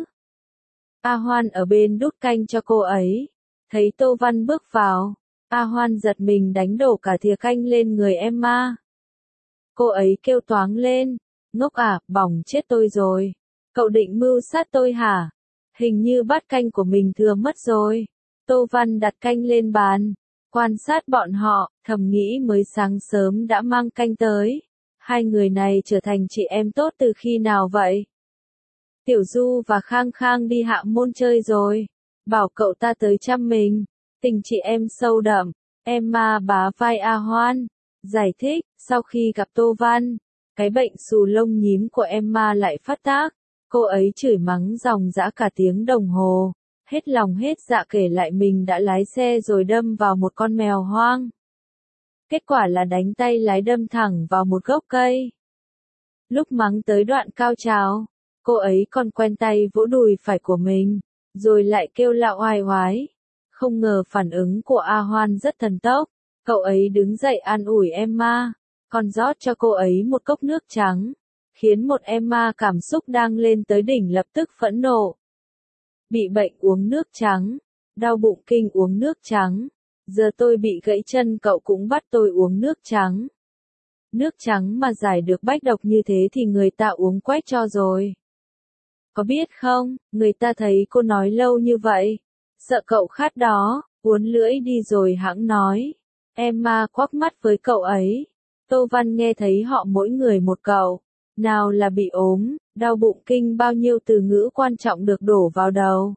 A Hoan ở bên đút canh cho cô ấy. Thấy Tô Văn bước vào, A Hoan giật mình đánh đổ cả thìa canh lên người Emma. Cô ấy kêu toáng lên, ngốc à, bỏng chết tôi rồi. Cậu định mưu sát tôi hả? Hình như bát canh của mình thừa mất rồi. Tô Văn đặt canh lên bàn, quan sát bọn họ, thầm nghĩ mới sáng sớm đã mang canh tới. Hai người này trở thành chị em tốt từ khi nào vậy? Tiểu Du và Khang Khang đi Hạ Môn chơi rồi. Bảo cậu ta tới chăm mình. Tình chị em sâu đậm. Emma bá vai A Hoan. Giải thích, sau khi gặp Tô Văn, cái bệnh xù lông nhím của Emma lại phát tác. Cô ấy chửi mắng ròng rã cả tiếng đồng hồ. Hết lòng hết dạ kể lại mình đã lái xe rồi đâm vào một con mèo hoang. Kết quả là đánh tay lái đâm thẳng vào một gốc cây. Lúc mắng tới đoạn cao trào, cô ấy còn quen tay vỗ đùi phải của mình, rồi lại kêu lạo oai oái. Không ngờ phản ứng của A Hoan rất thần tốc, cậu ấy đứng dậy an ủi Emma, còn rót cho cô ấy một cốc nước trắng, khiến một Emma cảm xúc đang lên tới đỉnh lập tức phẫn nộ. Bị bệnh uống nước trắng, đau bụng kinh uống nước trắng, giờ tôi bị gãy chân cậu cũng bắt tôi uống nước trắng. Nước trắng mà giải được bách độc như thế thì người ta uống quách cho rồi. Có biết không, người ta thấy cô nói lâu như vậy, sợ cậu khát đó, uốn lưỡi đi rồi hãng nói. Emma quắc mắt với cậu ấy. Tô Văn nghe thấy họ mỗi người một cậu. Nào là bị ốm, đau bụng kinh, bao nhiêu từ ngữ quan trọng được đổ vào đầu.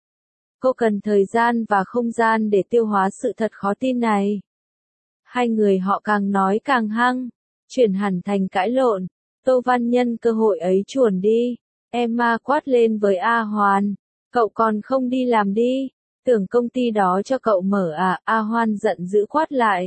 Cô cần thời gian và không gian để tiêu hóa sự thật khó tin này. Hai người họ càng nói càng hăng, chuyển hẳn thành cãi lộn. Tô Văn nhân cơ hội ấy chuồn đi. Emma quát lên với A Hoan, cậu còn không đi làm đi, tưởng công ty đó cho cậu mở à? A Hoan giận dữ quát lại.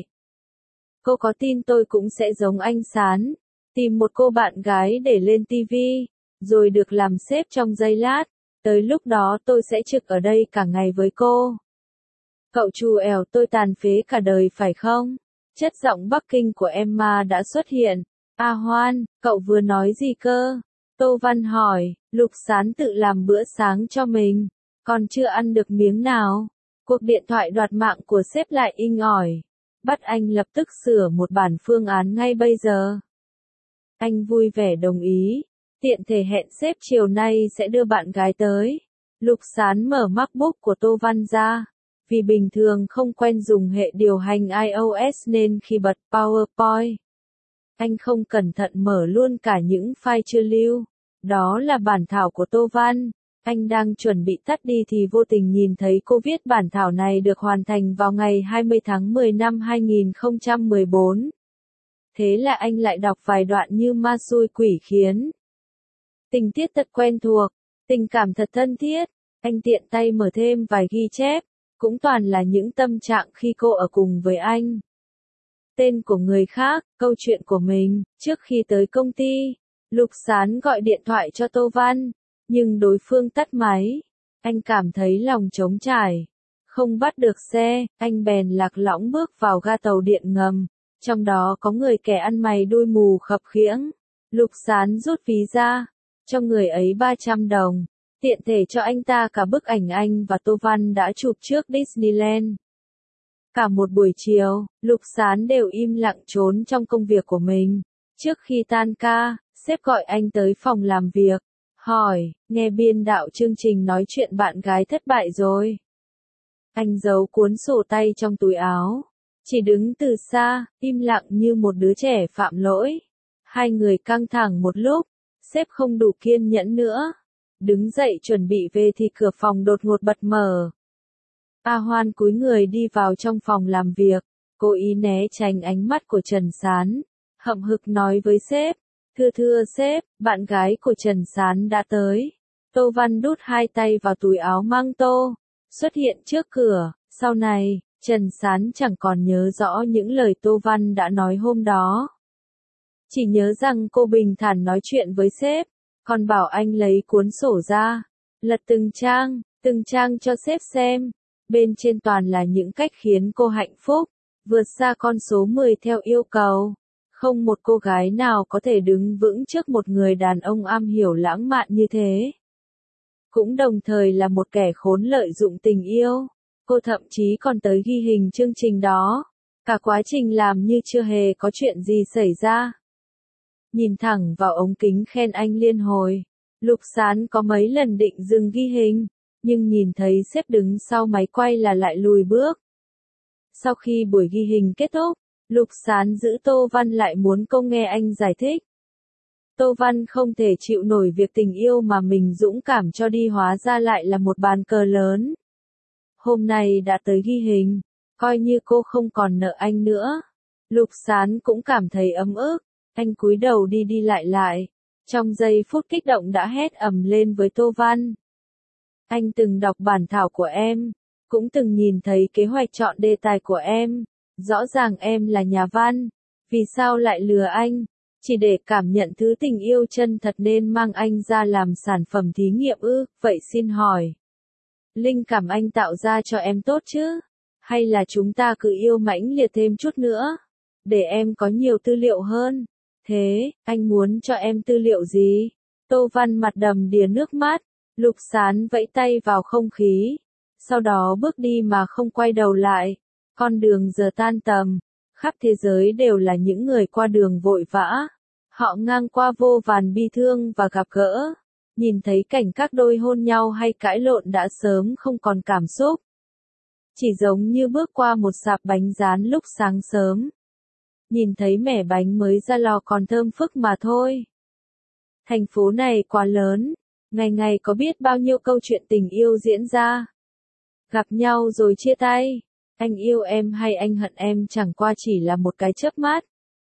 Cô có tin tôi cũng sẽ giống anh Sán, tìm một cô bạn gái để lên tivi, rồi được làm sếp trong giây lát, tới lúc đó tôi sẽ trực ở đây cả ngày với cô. Cậu trù ẻo tôi tàn phế cả đời phải không? Chất giọng Bắc Kinh của Emma đã xuất hiện. A Hoan, cậu vừa nói gì cơ? Tô Văn hỏi, Lục Sán tự làm bữa sáng cho mình, còn chưa ăn được miếng nào. Cuộc điện thoại đoạt mạng của sếp lại inh ỏi. Bắt anh lập tức sửa một bản phương án ngay bây giờ. Anh vui vẻ đồng ý, tiện thể hẹn sếp chiều nay sẽ đưa bạn gái tới. Lục Sán mở MacBook của Tô Văn ra. Vì bình thường không quen dùng hệ điều hành iOS nên khi bật PowerPoint, anh không cẩn thận mở luôn cả những file chưa lưu. Đó là bản thảo của Tô Văn. Anh đang chuẩn bị tắt đi thì vô tình nhìn thấy cô viết bản thảo này được hoàn thành vào ngày hai mươi tháng mười năm hai nghìn không trăm mười bốn. Thế là anh lại đọc vài đoạn như ma xui quỷ khiến. Tình tiết thật quen thuộc, tình cảm thật thân thiết, Anh tiện tay mở thêm vài ghi chép, cũng toàn là những tâm trạng khi cô ở cùng với anh. Tên của người khác, câu chuyện của mình, trước khi tới công ty, Lục Sán gọi điện thoại cho Tô Văn, nhưng đối phương tắt máy. Anh cảm thấy lòng trống trải. Không bắt được xe, anh bèn lạc lõng bước vào ga tàu điện ngầm. Trong đó có người kẻ ăn mày đuôi mù khập khiễng. Lục Sán rút ví ra, cho người ấy ba trăm đồng. Tiện thể cho anh ta cả bức ảnh anh và Tô Văn đã chụp trước Disneyland. Cả một buổi chiều, Lục Sán đều im lặng trốn trong công việc của mình. Trước khi tan ca, sếp gọi anh tới phòng làm việc. Hỏi, nghe biên đạo chương trình nói chuyện bạn gái thất bại rồi. Anh giấu cuốn sổ tay trong túi áo. Chỉ đứng từ xa, im lặng như một đứa trẻ phạm lỗi. Hai người căng thẳng một lúc, sếp không đủ kiên nhẫn nữa. Đứng dậy chuẩn bị về thì cửa phòng đột ngột bật mở. A Hoan cúi người đi vào trong phòng làm việc, cố ý né tránh ánh mắt của Trần Sán, hậm hực nói với sếp, thưa thưa sếp, bạn gái của Trần Sán đã tới. Tô Văn đút hai tay vào túi áo mang tô, xuất hiện trước cửa, sau này, Trần Sán chẳng còn nhớ rõ những lời Tô Văn đã nói hôm đó. Chỉ nhớ rằng cô bình thản nói chuyện với sếp, còn bảo anh lấy cuốn sổ ra, lật từng trang, từng trang cho sếp xem. Bên trên toàn là những cách khiến cô hạnh phúc, vượt xa con số mười theo yêu cầu. Không một cô gái nào có thể đứng vững trước một người đàn ông am hiểu lãng mạn như thế. Cũng đồng thời là một kẻ khốn lợi dụng tình yêu. Cô thậm chí còn tới ghi hình chương trình đó. Cả quá trình làm như chưa hề có chuyện gì xảy ra. Nhìn thẳng vào ống kính khen anh liên hồi. Lục Sán có mấy lần định dừng ghi hình, nhưng nhìn thấy sếp đứng sau máy quay là lại lùi bước. Sau khi buổi ghi hình kết thúc, Lục Sán giữ Tô Văn lại muốn cô nghe anh giải thích. Tô Văn không thể chịu nổi việc tình yêu mà mình dũng cảm cho đi hóa ra lại là một bàn cờ lớn. Hôm nay đã tới ghi hình, coi như cô không còn nợ anh nữa. Lục Sán cũng cảm thấy ấm ức, anh cúi đầu đi đi lại lại. Trong giây phút kích động đã hét ầm lên với Tô Văn. Anh từng đọc bản thảo của em, cũng từng nhìn thấy kế hoạch chọn đề tài của em. Rõ ràng em là nhà văn, vì sao lại lừa anh? Chỉ để cảm nhận thứ tình yêu chân thật nên mang anh ra làm sản phẩm thí nghiệm ư? Vậy xin hỏi, linh cảm anh tạo ra cho em tốt chứ? Hay là chúng ta cứ yêu mãnh liệt thêm chút nữa, để em có nhiều tư liệu hơn? Thế, anh muốn cho em tư liệu gì? Tô Văn mặt đầm đìa nước mắt. Lục Sán vẫy tay vào không khí, sau đó bước đi mà không quay đầu lại. Con đường giờ tan tầm, khắp thế giới đều là những người qua đường vội vã. Họ ngang qua vô vàn bi thương và gặp gỡ. Nhìn thấy cảnh các đôi hôn nhau hay cãi lộn đã sớm không còn cảm xúc. Chỉ giống như bước qua một sạp bánh rán lúc sáng sớm. Nhìn thấy mẻ bánh mới ra lò còn thơm phức mà thôi. Thành phố này quá lớn. Ngày ngày có biết bao nhiêu câu chuyện tình yêu diễn ra. Gặp nhau rồi chia tay. Anh yêu em hay anh hận em chẳng qua chỉ là một cái chớp mắt.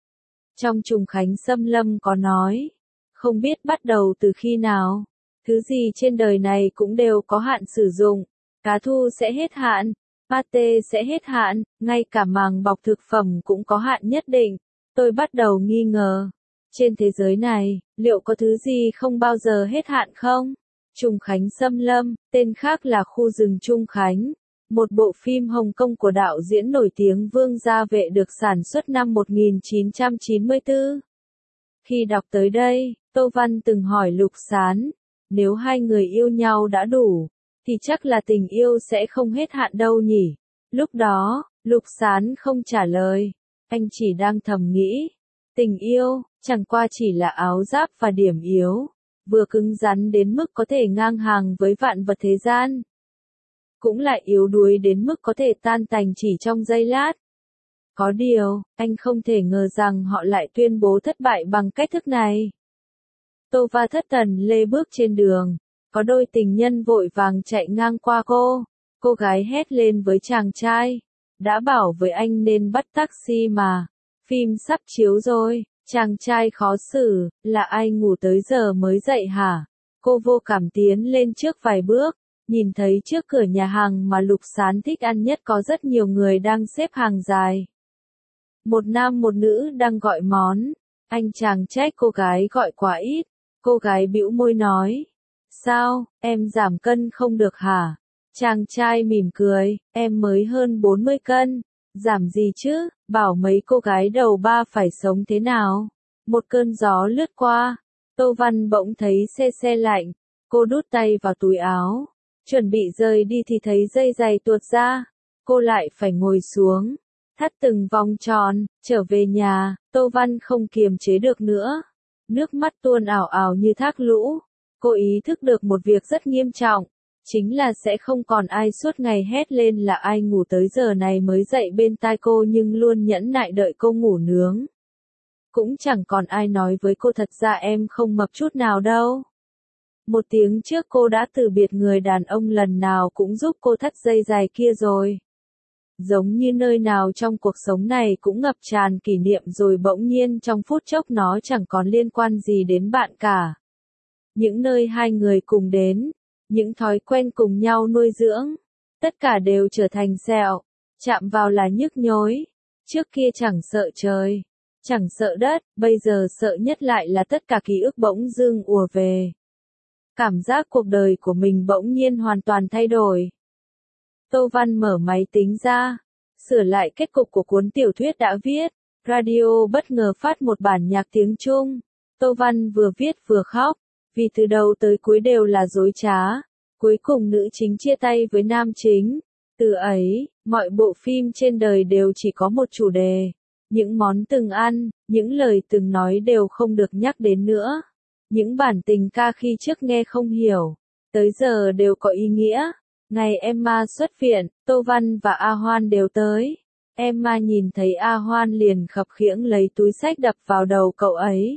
Trong Trùng Khánh Xâm Lâm có nói. Không biết bắt đầu từ khi nào. Thứ gì trên đời này cũng đều có hạn sử dụng. Cá thu sẽ hết hạn. Pate sẽ hết hạn. Ngay cả màng bọc thực phẩm cũng có hạn nhất định. Tôi bắt đầu nghi ngờ. Trên thế giới này, liệu có thứ gì không bao giờ hết hạn không? Trùng Khánh Xâm Lâm, tên khác là Khu rừng Trung Khánh. Một bộ phim Hồng Kông của đạo diễn nổi tiếng Vương Gia Vệ được sản xuất năm một nghìn chín trăm chín mươi tư. Khi đọc tới đây, Tô Văn từng hỏi Lục Sán, nếu hai người yêu nhau đã đủ, thì chắc là tình yêu sẽ không hết hạn đâu nhỉ? Lúc đó, Lục Sán không trả lời, anh chỉ đang thầm nghĩ. Tình yêu, chẳng qua chỉ là áo giáp và điểm yếu, vừa cứng rắn đến mức có thể ngang hàng với vạn vật thế gian. Cũng lại yếu đuối đến mức có thể tan tành chỉ trong giây lát. Có điều, anh không thể ngờ rằng họ lại tuyên bố thất bại bằng cách thức này. Tô Va thất thần lê bước trên đường, có đôi tình nhân vội vàng chạy ngang qua cô. Cô gái hét lên với chàng trai, đã bảo với anh nên bắt taxi mà. Phim sắp chiếu rồi, chàng trai khó xử, là ai ngủ tới giờ mới dậy hả? Cô vô cảm tiến lên trước vài bước, nhìn thấy trước cửa nhà hàng mà Lục Sán thích ăn nhất có rất nhiều người đang xếp hàng dài. Một nam một nữ đang gọi món, anh chàng trách cô gái gọi quá ít, cô gái bĩu môi nói, sao, em giảm cân không được hả? Chàng trai mỉm cười, em mới hơn bốn mươi cân, giảm gì chứ, bảo mấy cô gái đầu ba phải sống thế nào? Một cơn gió lướt qua, Tô Văn bỗng thấy se se lạnh, cô đút tay vào túi áo, chuẩn bị rời đi thì thấy dây giày tuột ra, cô lại phải ngồi xuống, thắt từng vòng tròn, trở về nhà, Tô Văn không kiềm chế được nữa, nước mắt tuôn ảo ảo như thác lũ, cô ý thức được một việc rất nghiêm trọng, chính là sẽ không còn ai suốt ngày hét lên là ai ngủ tới giờ này mới dậy bên tai cô nhưng luôn nhẫn nại đợi cô ngủ nướng. Cũng chẳng còn ai nói với cô thật ra em không mập chút nào đâu. Một tiếng trước cô đã từ biệt người đàn ông lần nào cũng giúp cô thắt dây dài kia rồi. Giống như nơi nào trong cuộc sống này cũng ngập tràn kỷ niệm rồi bỗng nhiên trong phút chốc nó chẳng còn liên quan gì đến bạn cả. Những nơi hai người cùng đến, những thói quen cùng nhau nuôi dưỡng, tất cả đều trở thành sẹo, chạm vào là nhức nhối. Trước kia chẳng sợ trời, chẳng sợ đất, bây giờ sợ nhất lại là tất cả ký ức bỗng dưng ùa về. Cảm giác cuộc đời của mình bỗng nhiên hoàn toàn thay đổi. Tô Văn mở máy tính ra, sửa lại kết cục của cuốn tiểu thuyết đã viết, radio bất ngờ phát một bản nhạc tiếng Trung. Tô Văn vừa viết vừa khóc, vì từ đầu tới cuối đều là dối trá. Cuối cùng nữ chính chia tay với nam chính. Từ ấy, mọi bộ phim trên đời đều chỉ có một chủ đề. Những món từng ăn, những lời từng nói đều không được nhắc đến nữa. Những bản tình ca khi trước nghe không hiểu, tới giờ đều có ý nghĩa. Ngày Emma xuất viện, Tô Văn và A Hoan đều tới. Emma nhìn thấy A Hoan liền khập khiễng lấy túi xách đập vào đầu cậu ấy.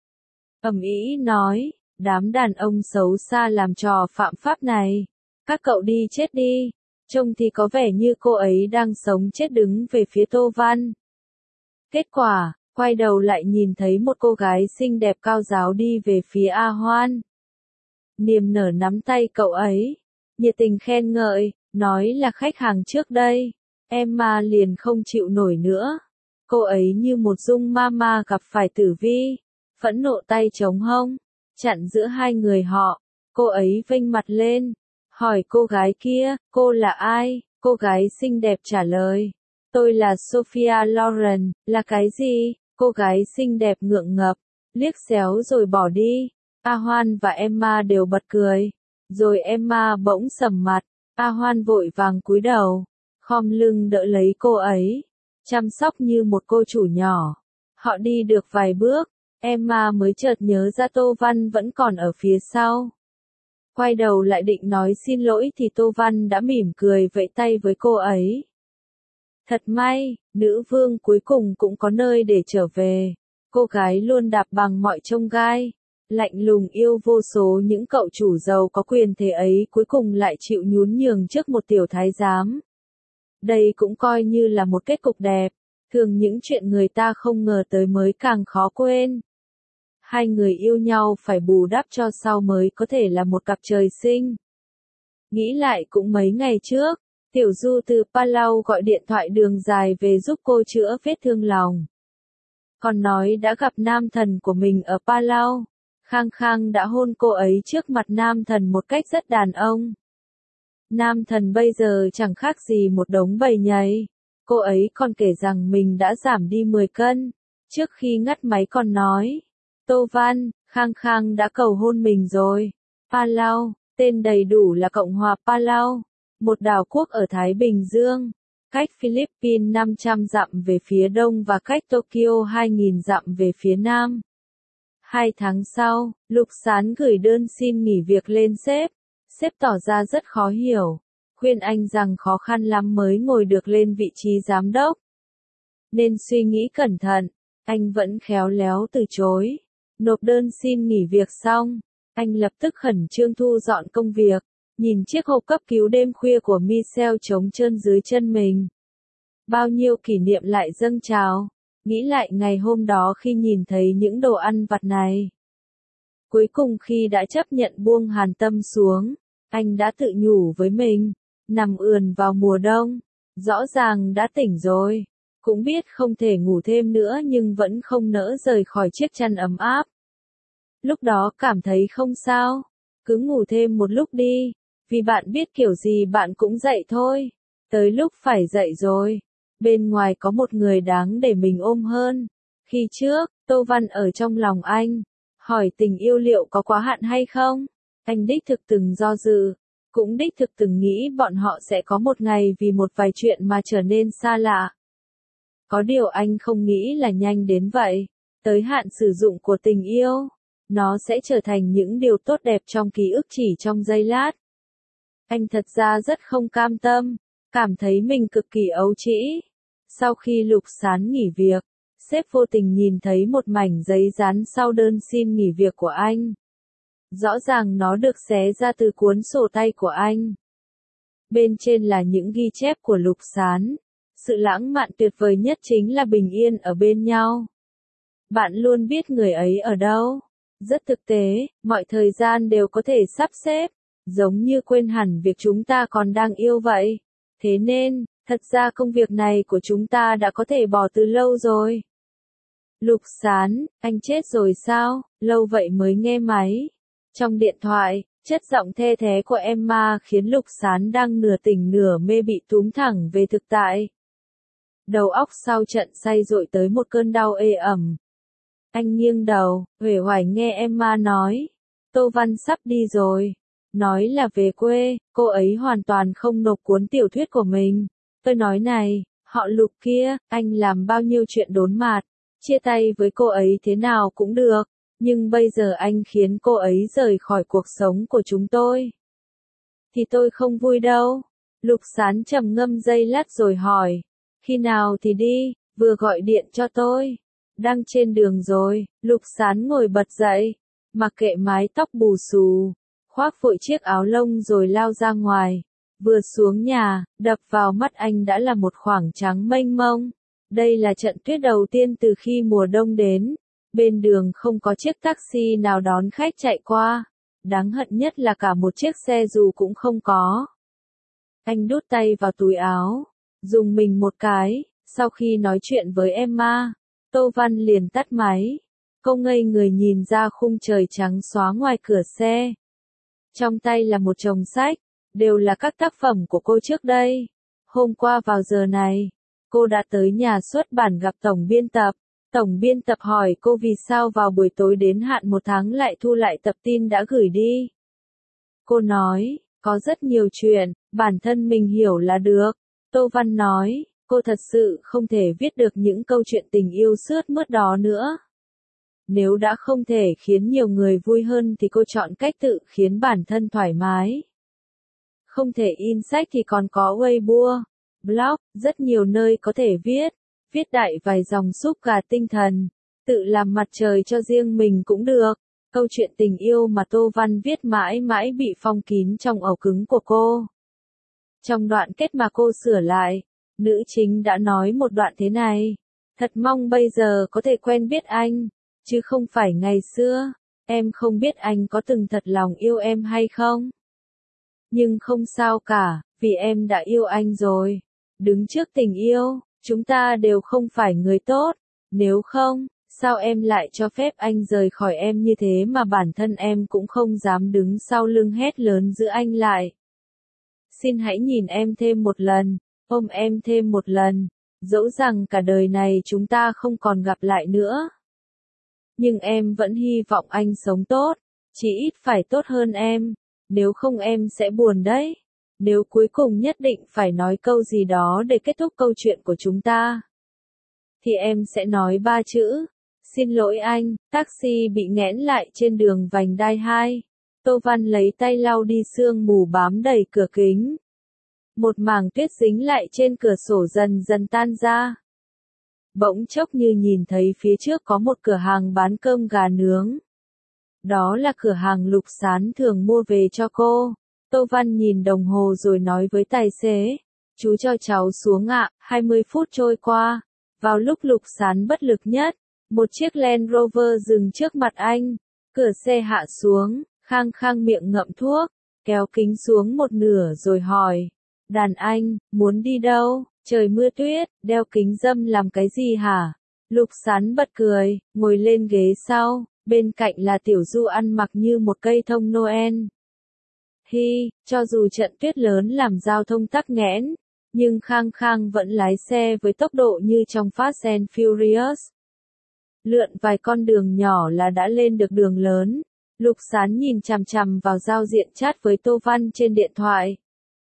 Ầm ĩ nói, đám đàn ông xấu xa làm trò phạm pháp này. Các cậu đi chết đi. Trông thì có vẻ như cô ấy đang sống chết đứng về phía Tô Văn. Kết quả, quay đầu lại nhìn thấy một cô gái xinh đẹp cao ráo đi về phía A Hoan. Niềm nở nắm tay cậu ấy, nhiệt tình khen ngợi, nói là khách hàng trước đây. Emma liền không chịu nổi nữa. Cô ấy như một dung ma ma gặp phải tử vi, phẫn nộ tay chống hông, chặn giữa hai người họ. Cô ấy vênh mặt lên, hỏi cô gái kia, cô là ai? Cô gái xinh đẹp trả lời, tôi là Sophia Loren. Là cái gì? Cô gái xinh đẹp ngượng ngập, liếc xéo rồi bỏ đi. A Hoan và Emma đều bật cười. Rồi Emma bỗng sầm mặt, A Hoan vội vàng cúi đầu, khom lưng đỡ lấy cô ấy, chăm sóc như một cô chủ nhỏ. Họ đi được vài bước, Emma mới chợt nhớ ra Tô Văn vẫn còn ở phía sau. Quay đầu lại định nói xin lỗi thì Tô Văn đã mỉm cười vẫy tay với cô ấy. Thật may, nữ vương cuối cùng cũng có nơi để trở về. Cô gái luôn đạp bằng mọi chông gai, lạnh lùng yêu vô số những cậu chủ giàu có quyền thế ấy cuối cùng lại chịu nhún nhường trước một tiểu thái giám. Đây cũng coi như là một kết cục đẹp, thường những chuyện người ta không ngờ tới mới càng khó quên. Hai người yêu nhau phải bù đắp cho sau mới có thể là một cặp trời sinh. Nghĩ lại cũng mấy ngày trước, Tiểu Du từ Palau gọi điện thoại đường dài về giúp cô chữa vết thương lòng. Còn nói đã gặp nam thần của mình ở Palau. Khang Khang đã hôn cô ấy trước mặt nam thần một cách rất đàn ông. Nam thần bây giờ chẳng khác gì một đống bầy nhầy. Cô ấy còn kể rằng mình đã giảm đi mười cân. Trước khi ngắt máy còn nói, Tô Văn, Khang Khang đã cầu hôn mình rồi. Palau, tên đầy đủ là Cộng hòa Palau, một đảo quốc ở Thái Bình Dương, cách Philippines năm trăm dặm về phía đông và cách Tokyo hai nghìn dặm về phía nam. Hai tháng sau, Lục Sán gửi đơn xin nghỉ việc lên sếp. Sếp tỏ ra rất khó hiểu, khuyên anh rằng khó khăn lắm mới ngồi được lên vị trí giám đốc. Nên suy nghĩ cẩn thận, anh vẫn khéo léo từ chối. Nộp đơn xin nghỉ việc xong, anh lập tức khẩn trương thu dọn công việc, nhìn chiếc hộp cấp cứu đêm khuya của Michelle trống trơn dưới chân mình. Bao nhiêu kỷ niệm lại dâng trào, nghĩ lại ngày hôm đó khi nhìn thấy những đồ ăn vặt này. Cuối cùng khi đã chấp nhận buông hàn tâm xuống, Anh đã tự nhủ với mình, nằm ườn vào mùa đông, rõ ràng đã tỉnh rồi, cũng biết không thể ngủ thêm nữa nhưng vẫn không nỡ rời khỏi chiếc chăn ấm áp. Lúc đó cảm thấy không sao, cứ ngủ thêm một lúc đi, vì bạn biết kiểu gì bạn cũng dậy thôi, tới lúc phải dậy rồi, bên ngoài có một người đáng để mình ôm hơn. Khi trước, Tô Văn ở trong lòng anh, hỏi tình yêu liệu có quá hạn hay không? Anh đích thực từng do dự, cũng đích thực từng nghĩ bọn họ sẽ có một ngày vì một vài chuyện mà trở nên xa lạ. Có điều anh không nghĩ là nhanh đến vậy, tới hạn sử dụng của tình yêu, nó sẽ trở thành những điều tốt đẹp trong ký ức chỉ trong giây lát. Anh thật ra rất không cam tâm, cảm thấy mình cực kỳ ấu trĩ. Sau khi Lục Sán nghỉ việc, sếp vô tình nhìn thấy một mảnh giấy dán sau đơn xin nghỉ việc của anh. Rõ ràng nó được xé ra từ cuốn sổ tay của anh. Bên trên là những ghi chép của Lục Sán. Sự lãng mạn tuyệt vời nhất chính là bình yên ở bên nhau. Bạn luôn biết người ấy ở đâu. Rất thực tế, mọi thời gian đều có thể sắp xếp, giống như quên hẳn việc chúng ta còn đang yêu vậy. Thế nên, thật ra công việc này của chúng ta đã có thể bỏ từ lâu rồi. Lục Sán, anh chết rồi sao? Lâu vậy mới nghe máy. Trong điện thoại, chất giọng the thé của Emma khiến Lục Sán đang nửa tỉnh nửa mê bị túm thẳng về thực tại. Đầu óc sau trận say dội tới một cơn đau ê ẩm. Anh nghiêng đầu, uể oải nghe Emma nói. Tô Văn sắp đi rồi. Nói là về quê, cô ấy hoàn toàn không nộp cuốn tiểu thuyết của mình. Tôi nói này, họ Lục kia, anh làm bao nhiêu chuyện đốn mạt. Chia tay với cô ấy thế nào cũng được. Nhưng bây giờ anh khiến cô ấy rời khỏi cuộc sống của chúng tôi. Thì tôi không vui đâu. Lục Sán trầm ngâm giây lát rồi hỏi. Khi nào thì đi, vừa gọi điện cho tôi. Đang trên đường rồi, Lục Sán ngồi bật dậy. Mặc kệ mái tóc bù xù. Khoác vội chiếc áo lông rồi lao ra ngoài. Vừa xuống nhà, đập vào mắt anh đã là một khoảng trắng mênh mông. Đây là trận tuyết đầu tiên từ khi mùa đông đến. Bên đường không có chiếc taxi nào đón khách chạy qua. Đáng hận nhất là cả một chiếc xe dù cũng không có. Anh đút tay vào túi áo, dùng mình một cái. Sau khi nói chuyện với Emma, Tô Văn liền tắt máy. Cô ngây người nhìn ra khung trời trắng xóa ngoài cửa xe. Trong tay là một chồng sách, đều là các tác phẩm của cô trước đây. Hôm qua vào giờ này, cô đã tới nhà xuất bản gặp tổng biên tập. Tổng biên tập hỏi cô vì sao vào buổi tối đến hạn một tháng lại thu lại tập tin đã gửi đi. Cô nói, có rất nhiều chuyện, bản thân mình hiểu là được. Tô Văn nói, cô thật sự không thể viết được những câu chuyện tình yêu sướt mướt đó nữa. Nếu đã không thể khiến nhiều người vui hơn thì cô chọn cách tự khiến bản thân thoải mái. Không thể in sách thì còn có Weibo, blog, rất nhiều nơi có thể viết. Viết đại vài dòng xúc gà tinh thần, tự làm mặt trời cho riêng mình cũng được. Câu chuyện tình yêu mà Tô Văn viết mãi mãi bị phong kín trong ổ cứng của cô. Trong đoạn kết mà cô sửa lại, nữ chính đã nói một đoạn thế này. Thật mong bây giờ có thể quen biết anh, chứ không phải ngày xưa. Em không biết anh có từng thật lòng yêu em hay không. Nhưng không sao cả, vì em đã yêu anh rồi. Đứng trước tình yêu. Chúng ta đều không phải người tốt, nếu không, sao em lại cho phép anh rời khỏi em như thế mà bản thân em cũng không dám đứng sau lưng hét lớn giữ anh lại. Xin hãy nhìn em thêm một lần, ôm em thêm một lần, dẫu rằng cả đời này chúng ta không còn gặp lại nữa. Nhưng em vẫn hy vọng anh sống tốt, chỉ ít phải tốt hơn em, nếu không em sẽ buồn đấy. Nếu cuối cùng nhất định phải nói câu gì đó để kết thúc câu chuyện của chúng ta, thì em sẽ nói ba chữ. Xin lỗi anh, taxi bị nghẽn lại trên đường vành đai hai. Tô Văn lấy tay lau đi sương mù bám đầy cửa kính. Một mảng tuyết dính lại trên cửa sổ dần dần tan ra. Bỗng chốc như nhìn thấy phía trước có một cửa hàng bán cơm gà nướng. Đó là cửa hàng Lục Sán thường mua về cho cô. Tô Văn nhìn đồng hồ rồi nói với tài xế, chú cho cháu xuống ạ, hai mươi phút trôi qua. Vào lúc Lục Sán bất lực nhất, một chiếc Land Rover dừng trước mặt anh, cửa xe hạ xuống, khang khang miệng ngậm thuốc, kéo kính xuống một nửa rồi hỏi. Đàn anh, muốn đi đâu? Trời mưa tuyết, đeo kính râm làm cái gì hả? Lục Sán bật cười, ngồi lên ghế sau, bên cạnh là Tiểu Du ăn mặc như một cây thông Noel. Hi, cho dù trận tuyết lớn làm giao thông tắc nghẽn, nhưng Khang Khang vẫn lái xe với tốc độ như trong Fast and Furious. Lượn vài con đường nhỏ là đã lên được đường lớn. Lục Sán nhìn chằm chằm vào giao diện chat với Tô Văn trên điện thoại.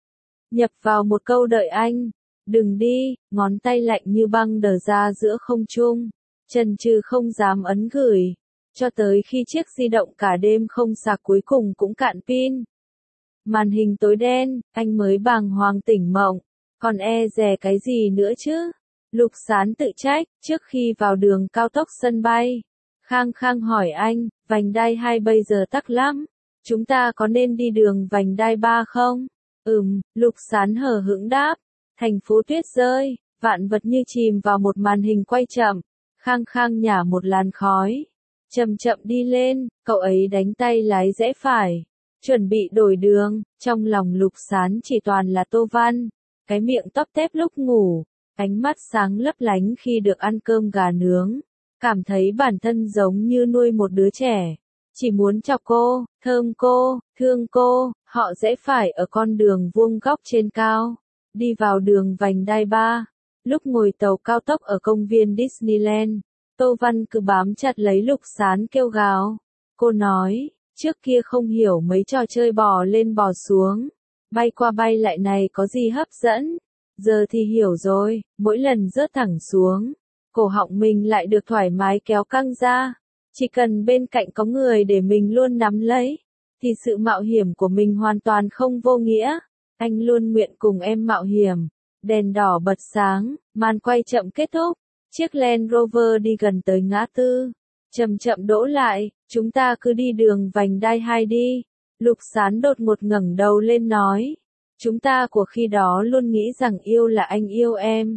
Nhập vào một câu đợi anh. Đừng đi, ngón tay lạnh như băng đờ ra giữa không trung. Chần chừ không dám ấn gửi. Cho tới khi chiếc di động cả đêm không sạc cuối cùng cũng cạn pin. Màn hình tối đen, anh mới bàng hoàng tỉnh mộng. Còn e dè cái gì nữa chứ? Lục Sán tự trách, trước khi vào đường cao tốc sân bay. Khang Khang hỏi anh, vành đai hai bây giờ tắc lắm. Chúng ta có nên đi đường vành đai ba không? Ừm, Lục Sán hờ hững đáp. Thành phố tuyết rơi, vạn vật như chìm vào một màn hình quay chậm. Khang Khang nhả một làn khói. Chậm chậm đi lên, cậu ấy đánh tay lái rẽ phải. Chuẩn bị đổi đường, trong lòng Lục Sán chỉ toàn là Tô Văn. Cái miệng tóp tép lúc ngủ, ánh mắt sáng lấp lánh khi được ăn cơm gà nướng. Cảm thấy bản thân giống như nuôi một đứa trẻ. Chỉ muốn chọc cô, thơm cô, thương cô, họ rẽ phải ở con đường vuông góc trên cao. Đi vào đường vành đai ba. Lúc ngồi tàu cao tốc ở công viên Disneyland, Tô Văn cứ bám chặt lấy Lục Sán kêu gào. Cô nói, trước kia không hiểu mấy trò chơi bò lên bò xuống, bay qua bay lại này có gì hấp dẫn. Giờ thì hiểu rồi, mỗi lần rớt thẳng xuống, cổ họng mình lại được thoải mái kéo căng ra. Chỉ cần bên cạnh có người để mình luôn nắm lấy, thì sự mạo hiểm của mình hoàn toàn không vô nghĩa. Anh luôn nguyện cùng em mạo hiểm. Đèn đỏ bật sáng, màn quay chậm kết thúc. Chiếc Land Rover đi gần tới ngã tư. Chậm chậm đỗ lại, chúng ta cứ đi đường vành đai hai đi. Lục Sán đột ngột ngẩng đầu lên nói. Chúng ta của khi đó luôn nghĩ rằng yêu là anh yêu em.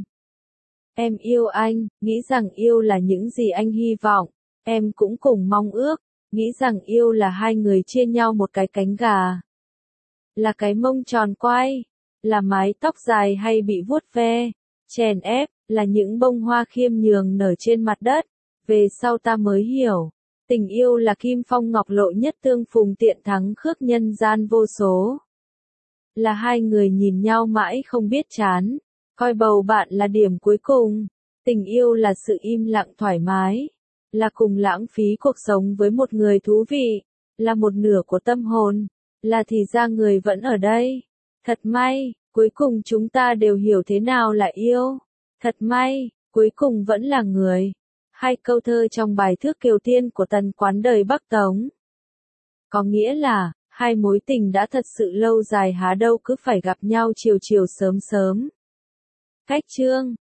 Em yêu anh, nghĩ rằng yêu là những gì anh hy vọng. Em cũng cùng mong ước, nghĩ rằng yêu là hai người chia nhau một cái cánh gà. Là cái mông tròn quay, là mái tóc dài hay bị vuốt ve, chèn ép, là những bông hoa khiêm nhường nở trên mặt đất. Về sau ta mới hiểu, tình yêu là kim phong ngọc lộ nhất tương phùng tiện thắng khước nhân gian vô số. Là hai người nhìn nhau mãi không biết chán, coi bầu bạn là điểm cuối cùng. Tình yêu là sự im lặng thoải mái, là cùng lãng phí cuộc sống với một người thú vị, là một nửa của tâm hồn, là thì ra người vẫn ở đây. Thật may, cuối cùng chúng ta đều hiểu thế nào là yêu. Thật may, cuối cùng vẫn là người. Hai câu thơ trong bài Thước Kiều Tiên của Tần Quán đời Bắc Tống. Có nghĩa là, hai mối tình đã thật sự lâu dài há đâu cứ phải gặp nhau chiều chiều sớm sớm. Cách chương